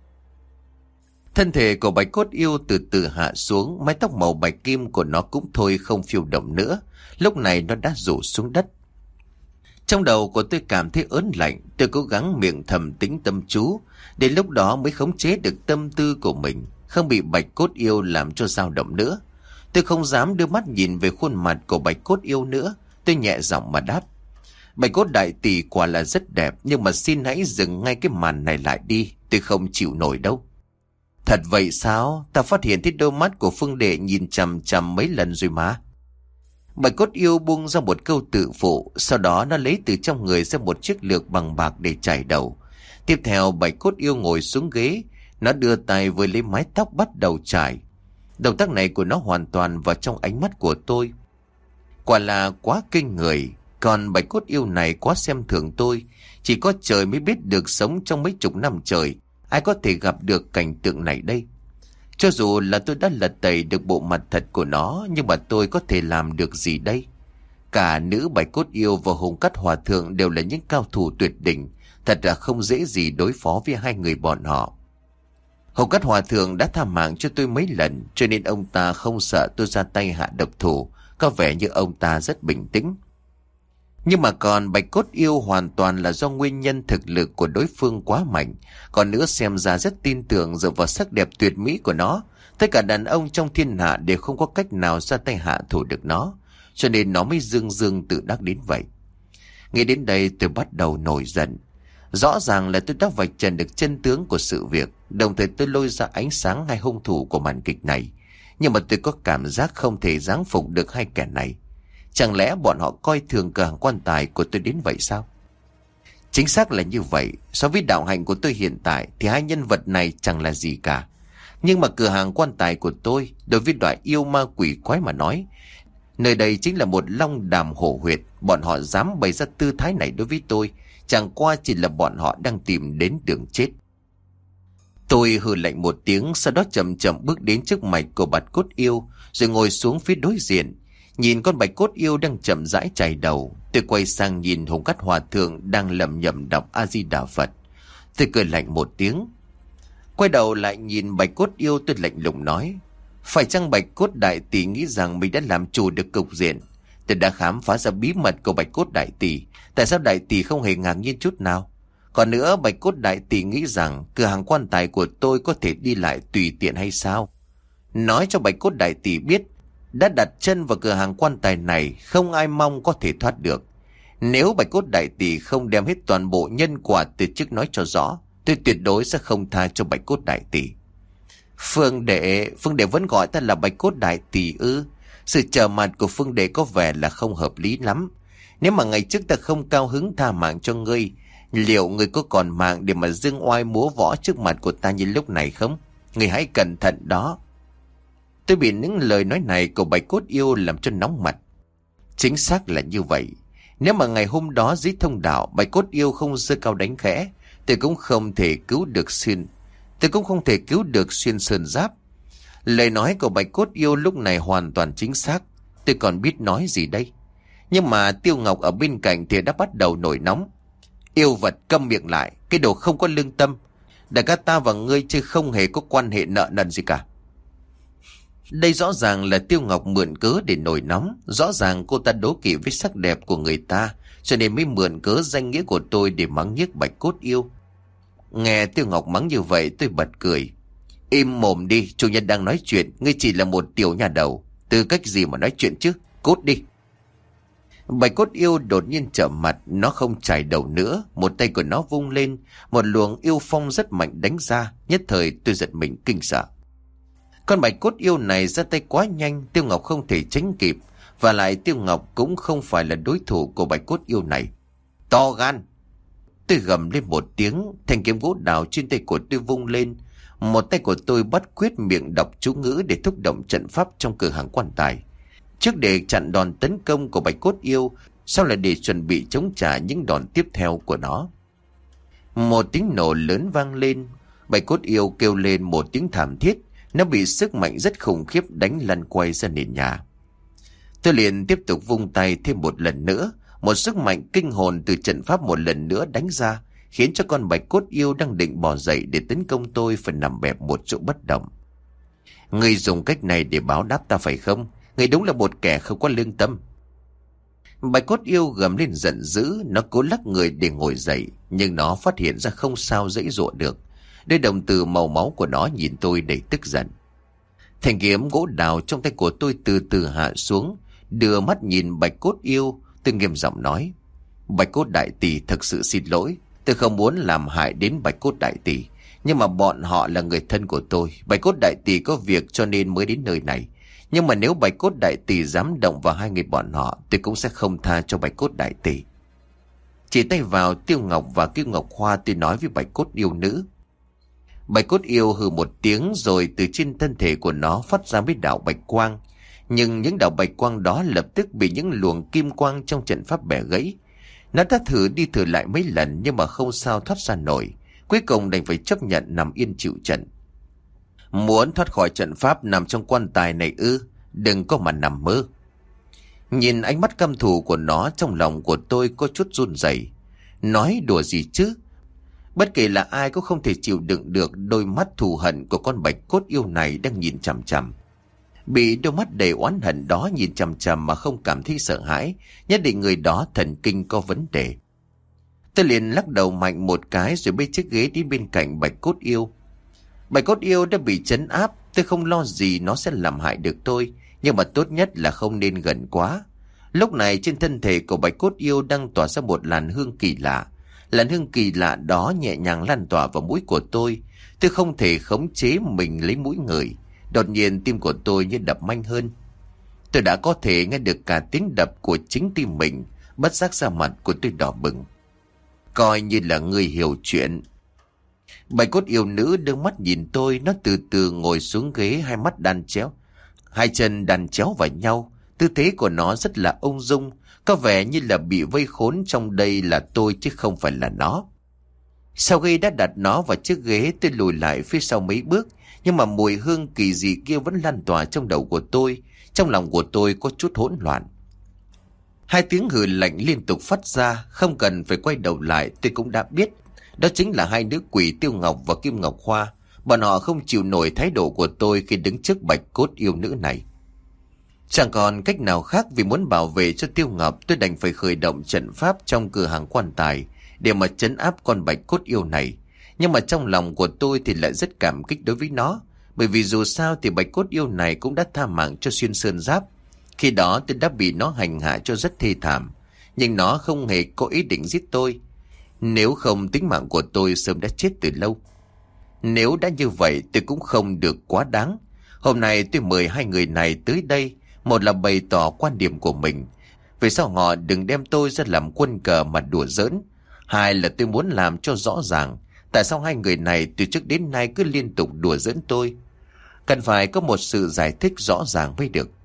Thân thể của Bạch Cốt Yêu từ từ hạ xuống, mái tóc màu bạch kim của nó cũng thôi không phiêu động nữa. Lúc này nó đã rủ xuống đất. Trong đầu của tôi cảm thấy ớn lạnh, tôi cố gắng miệng thầm tính tâm chú, đến lúc đó mới khống chế được tâm tư của mình, không bị Bạch Cốt Yêu làm cho dao động nữa. Tôi không dám đưa mắt nhìn về khuôn mặt của Bạch Cốt Yêu nữa, tôi nhẹ giọng mà đáp. Bạch Cốt đại tỷ quả là rất đẹp, nhưng mà xin hãy dừng ngay cái màn này lại đi, tôi không chịu nổi đâu. Thật vậy sao? Ta phát hiện thấy đôi mắt của Phương Đệ nhìn chằm chằm mấy lần rồi mà. Bạch Cốt Yêu buông ra một câu tự phụ, sau đó nó lấy từ trong người ra một chiếc lược bằng bạc để chải đầu. Tiếp theo Bạch Cốt Yêu ngồi xuống ghế, nó đưa tay với lấy mái tóc bắt đầu chải. Động tác này của nó hoàn toàn vào trong ánh mắt của tôi. Quả là quá kinh người, còn Bạch Cốt Yêu này quá xem thường tôi. Chỉ có trời mới biết được sống trong mấy chục năm trời, ai có thể gặp được cảnh tượng này đây. Cho dù là tôi đã lật tẩy được bộ mặt thật của nó, nhưng mà tôi có thể làm được gì đây? Cả nữ Bạch Cốt Yêu và Hùng Cát Hòa Thượng đều là những cao thủ tuyệt đỉnh, thật là không dễ gì đối phó với hai người bọn họ. Hùng Cát Hòa Thượng đã tha mạng cho tôi mấy lần, cho nên ông ta không sợ tôi ra tay hạ độc thủ, có vẻ như ông ta rất bình tĩnh. Nhưng mà còn bạch cốt yêu hoàn toàn là do nguyên nhân thực lực của đối phương quá mạnh. Còn nữa xem ra rất tin tưởng dựa vào sắc đẹp tuyệt mỹ của nó. Tất cả đàn ông trong thiên hạ đều không có cách nào ra tay hạ thủ được nó. Cho nên nó mới dương dương tự đắc đến vậy. Nghĩ đến đây tôi bắt đầu nổi giận. Rõ ràng là tôi đã vạch trần được chân tướng của sự việc. Đồng thời tôi lôi ra ánh sáng hai hung thủ của màn kịch này. Nhưng mà tôi có cảm giác không thể giáng phục được hai kẻ này. Chẳng lẽ bọn họ coi thường cửa hàng quan tài của tôi đến vậy sao? Chính xác là như vậy. So với đạo hạnh của tôi hiện tại thì hai nhân vật này chẳng là gì cả. Nhưng mà cửa hàng quan tài của tôi, đối với loại yêu ma quỷ quái mà nói, nơi đây chính là một long đàm hổ huyệt. Bọn họ dám bày ra tư thái này đối với tôi, chẳng qua chỉ là bọn họ đang tìm đến đường chết. Tôi hừ lạnh một tiếng, sau đó chậm chậm bước đến trước mạch của bạch cốt yêu, rồi ngồi xuống phía đối diện. Nhìn con bạch cốt yêu đang chậm rãi chảy đầu, tôi quay sang nhìn Hồng Cát Hòa Thượng đang lẩm nhẩm đọc A Di Đà Phật. Tôi cười lạnh một tiếng. Quay đầu lại nhìn bạch cốt yêu, tôi lạnh lùng nói: phải chăng bạch cốt đại tỷ nghĩ rằng mình đã làm chủ được cục diện? Tôi đã khám phá ra bí mật của bạch cốt đại tỷ. Tại sao đại tỷ không hề ngạc nhiên chút nào? Còn nữa, bạch cốt đại tỷ nghĩ rằng cửa hàng quan tài của tôi có thể đi lại tùy tiện hay sao? Nói cho bạch cốt đại tỷ biết, đã đặt chân vào cửa hàng quan tài này, không ai mong có thể thoát được. Nếu bạch cốt đại tỷ không đem hết toàn bộ nhân quả từ trước nói cho rõ, tôi tuyệt đối sẽ không tha cho bạch cốt đại tỷ. Phương đệ vẫn gọi ta là bạch cốt đại tỷ ư? Sự trở mặt của Phương đệ có vẻ là không hợp lý lắm. Nếu mà ngày trước ta không cao hứng tha mạng cho ngươi, liệu ngươi có còn mạng để mà dương oai múa võ trước mặt của ta như lúc này không? Ngươi hãy cẩn thận đó. Tôi bị những lời nói này của bạch cốt yêu làm cho nóng mặt. Chính xác là như vậy. Nếu mà ngày hôm đó dưới thông đạo bạch cốt yêu không giơ cao đánh khẽ, tôi cũng không thể cứu được xuyên sơn giáp. Lời nói của bạch cốt yêu lúc này hoàn toàn chính xác. Tôi còn biết nói gì đây? Nhưng mà Tiêu Ngọc ở bên cạnh thì đã bắt đầu nổi nóng. Yêu vật, câm miệng lại, cái đồ không có lương tâm. Đại ca ta và ngươi chứ không hề có quan hệ nợ nần gì cả. Đây rõ ràng là Tiêu Ngọc mượn cớ để nổi nóng. Rõ ràng cô ta đố kỵ với sắc đẹp của người ta, cho nên mới mượn cớ danh nghĩa của tôi để mắng nhiếc bạch cốt yêu. Nghe Tiêu Ngọc mắng như vậy tôi bật cười. Im mồm đi, chủ nhân đang nói chuyện, ngươi chỉ là một tiểu nhà đầu. Tư cách gì mà nói chuyện chứ, cút đi. Bạch cốt yêu đột nhiên trợn mặt, nó không chải đầu nữa. Một tay của nó vung lên, một luồng yêu phong rất mạnh đánh ra. Nhất thời tôi giật mình kinh sợ. Con bạch cốt yêu này ra tay quá nhanh, Tiêu Ngọc không thể tránh kịp. Và lại Tiêu Ngọc cũng không phải là đối thủ của bạch cốt yêu này. To gan! Tôi gầm lên một tiếng, thanh kiếm gỗ đào trên tay của tôi vung lên. Một tay của tôi bắt quyết miệng đọc chú ngữ để thúc động trận pháp trong cửa hàng quan tài. Trước để chặn đòn tấn công của bạch cốt yêu, sau là để chuẩn bị chống trả những đòn tiếp theo của nó. Một tiếng nổ lớn vang lên, bạch cốt yêu kêu lên một tiếng thảm thiết. Nó bị sức mạnh rất khủng khiếp đánh lăn quay ra nền nhà. Tôi liền tiếp tục vung tay thêm một lần nữa. Một sức mạnh kinh hồn từ trận pháp một lần nữa đánh ra, khiến cho con bạch cốt yêu đang định bò dậy để tấn công tôi phải nằm bẹp một chỗ bất động. Ngươi dùng cách này để báo đáp ta phải không? Ngươi đúng là một kẻ không có lương tâm. Bạch cốt yêu gầm lên giận dữ, nó cố lắc người để ngồi dậy, nhưng nó phát hiện ra không sao dãy dụa được. Đôi đồng tử màu máu của nó nhìn tôi đầy tức giận. Thanh kiếm gỗ đào trong tay của tôi từ từ hạ xuống, đưa mắt nhìn bạch cốt yêu. Tôi nghiêm giọng nói: bạch cốt đại tỷ, thật sự xin lỗi. Tôi không muốn làm hại đến bạch cốt đại tỷ, nhưng mà bọn họ là người thân của tôi. Bạch cốt đại tỷ có việc cho nên mới đến nơi này. Nhưng mà nếu bạch cốt đại tỷ dám động vào hai người bọn họ, tôi cũng sẽ không tha cho bạch cốt đại tỷ. Chỉ tay vào Tiêu Ngọc và Kiêu Ngọc Hoa, tôi nói với bạch cốt yêu nữ. Bạch cốt yêu hừ một tiếng, rồi từ trên thân thể của nó phát ra mấy đạo bạch quang. Nhưng những đạo bạch quang đó lập tức bị những luồng kim quang trong trận pháp bẻ gãy. Nó đã thử đi thử lại mấy lần nhưng mà không sao thoát ra nổi. Cuối cùng đành phải chấp nhận nằm yên chịu trận. Muốn thoát khỏi trận pháp nằm trong quan tài này ư? Đừng có mà nằm mơ. Nhìn ánh mắt căm thù của nó, trong lòng của tôi có chút run rẩy. Nói đùa gì chứ? Bất kể là ai cũng không thể chịu đựng được đôi mắt thù hận của con bạch cốt yêu này đang nhìn chằm chằm. bị đôi mắt đầy oán hận đó nhìn chằm chằm mà không cảm thấy sợ hãi, nhất định người đó thần kinh có vấn đề. Tôi liền lắc đầu mạnh một cái rồi bê chiếc ghế đi bên cạnh Bạch Cốt Yêu. Bạch Cốt Yêu đã bị trấn áp, tôi không lo gì nó sẽ làm hại được tôi, nhưng mà tốt nhất là không nên gần quá. Lúc này trên thân thể của Bạch Cốt Yêu đang tỏa ra một làn hương kỳ lạ. Làn hương kỳ lạ đó nhẹ nhàng lan tỏa vào mũi của tôi. Tôi không thể khống chế mình lấy mũi người. Đột nhiên tim của tôi như đập nhanh hơn. Tôi đã có thể nghe được cả tiếng đập của chính tim mình. Bất giác da mặt của tôi đỏ bừng. Coi như là người hiểu chuyện. Bạch Cốt Yêu nữ đưa mắt nhìn tôi. Nó từ từ ngồi xuống ghế, hai mắt đan chéo, hai chân đan chéo vào nhau. Tư thế của nó rất là ung dung, có vẻ như là bị vây khốn trong đây là tôi chứ không phải là nó. Sau khi đã đặt nó vào chiếc ghế, tôi lùi lại phía sau mấy bước, nhưng mà mùi hương kỳ dị kia vẫn lan tỏa trong đầu của tôi. Trong lòng của tôi có chút hỗn loạn. Hai tiếng hừ lạnh liên tục phát ra, không cần phải quay đầu lại tôi cũng đã biết. Đó chính là hai nữ quỷ Tiêu Ngọc và Kim Ngọc Hoa. Bọn họ không chịu nổi thái độ của tôi khi đứng trước Bạch Cốt Yêu nữ này. Chẳng còn cách nào khác, vì muốn bảo vệ cho Tiêu Ngọc, tôi đành phải khởi động trận pháp trong cửa hàng quan tài để mà trấn áp con Bạch Cốt Yêu này. Nhưng mà trong lòng của tôi thì lại rất cảm kích đối với nó, bởi vì dù sao thì Bạch Cốt Yêu này cũng đã tha mạng cho Xuyên Sơn Giáp. Khi đó tôi đã bị nó hành hạ cho rất thê thảm, nhưng nó không hề có ý định giết tôi. Nếu không, tính mạng của tôi sớm đã chết từ lâu. Nếu đã như vậy tôi cũng không được quá đáng. Hôm nay tôi mời hai người này tới đây, một là bày tỏ quan điểm của mình, về sau họ đừng đem tôi ra làm quân cờ mà đùa giỡn. Hai là tôi muốn làm cho rõ ràng tại sao hai người này từ trước đến nay cứ liên tục đùa giỡn tôi. Cần phải có một sự giải thích rõ ràng mới được.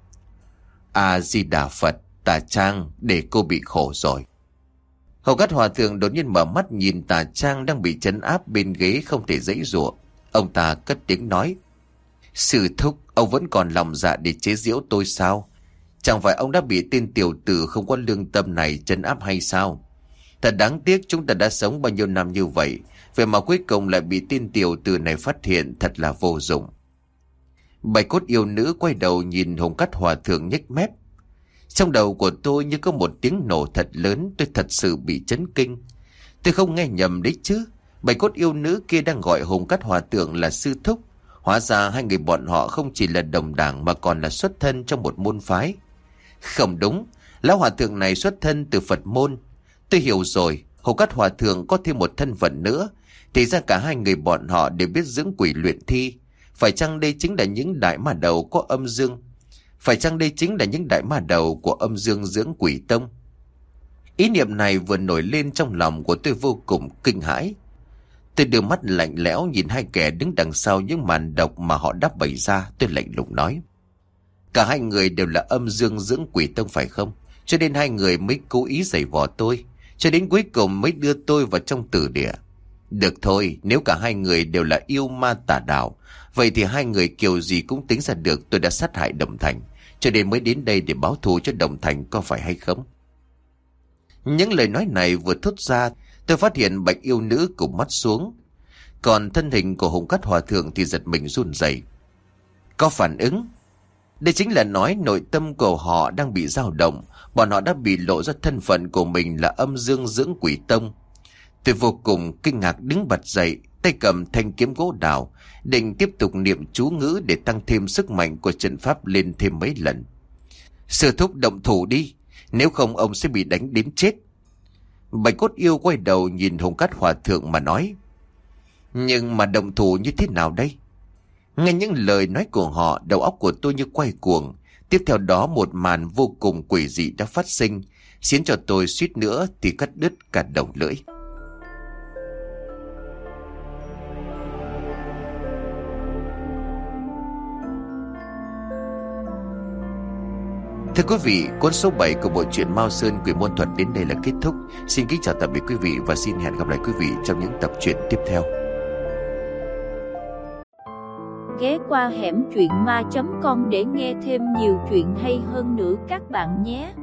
A Di Đà Phật, Tà Trang, để cô bị khổ rồi. Hầu Cát Hòa Thượng đột nhiên mở mắt nhìn Tà Trang đang bị trấn áp bên ghế không thể giãy giụa. Ông ta cất tiếng nói: Sư thúc, ông vẫn còn lòng dạ để chế giễu tôi sao? Chẳng phải ông đã bị tên tiểu tử không có lương tâm này trấn áp hay sao? Thật đáng tiếc, chúng ta đã sống bao nhiêu năm như vậy, vậy mà cuối cùng lại bị tên tiểu tử này phát hiện, thật là vô dụng. Bạch Cốt Yêu nữ quay đầu nhìn Hồng Cát Hòa Thượng nhếch mép. Trong đầu của tôi như có một tiếng nổ thật lớn, tôi thật sự bị chấn kinh. Tôi không nghe nhầm đấy chứ? Bạch Cốt Yêu nữ kia đang gọi Hồng Cát Hòa Thượng là sư thúc. Hóa ra hai người bọn họ không chỉ là đồng đảng mà còn là xuất thân trong một môn phái. Không đúng, lão hòa thượng này xuất thân từ Phật môn. Tôi hiểu rồi, Hồng Cát Hòa Thượng có thêm một thân phận nữa. Thì ra cả hai người bọn họ đều biết dưỡng quỷ luyện thi. Phải chăng đây chính là những đại ma đầu có âm dương? Phải chăng đây chính là những đại ma đầu của âm dương dưỡng quỷ tông? Ý niệm này vừa nổi lên trong lòng của tôi vô cùng kinh hãi. Tôi đưa mắt lạnh lẽo nhìn hai kẻ đứng đằng sau những màn độc mà họ đã bày ra. Tôi lạnh lùng nói: Cả hai người đều là âm dương dưỡng quỷ tông phải không? Cho nên hai người mới cố ý giày vò tôi, cho đến cuối cùng mới đưa tôi vào trong tử địa. Được thôi, nếu cả hai người đều là yêu ma tà đạo, vậy thì hai người kiểu gì cũng tính ra được tôi đã sát hại Đồng Thành, cho nên mới đến đây để báo thù cho Đồng Thành, có phải hay không? Những lời nói này vừa thốt ra, tôi phát hiện Bạch Yêu nữ cụp mắt xuống. Còn thân hình của Hồng Cát Hòa Thượng thì giật mình run rẩy. Có phản ứng. Đây chính là nói nội tâm của họ đang bị dao động. Bọn họ đã bị lộ ra thân phận của mình là âm dương dưỡng quỷ tông. Tôi vô cùng kinh ngạc đứng bật dậy, tay cầm thanh kiếm gỗ đào, định tiếp tục niệm chú ngữ để tăng thêm sức mạnh của trận pháp lên thêm mấy lần. Sư thúc động thủ đi, nếu không ông sẽ bị đánh đến chết. Bạch Cốt Yêu quay đầu nhìn Hồng Cát Hòa Thượng mà nói: Nhưng mà động thủ như thế nào đây? Nghe những lời nói của họ, đầu óc của tôi như quay cuồng. Tiếp theo đó một màn vô cùng quỷ dị đã phát sinh, khiến cho tôi suýt nữa thì cắt đứt cả đầu lưỡi. Thưa quý vị, cuốn số 7 của bộ truyện Mao Sơn Quỷ Môn Thuật đến đây là kết thúc. Xin kính chào tạm biệt quý vị và xin hẹn gặp lại quý vị trong những tập truyện tiếp theo. Ghé qua hẻm truyện ma.com để nghe thêm nhiều chuyện hay hơn nữa các bạn nhé.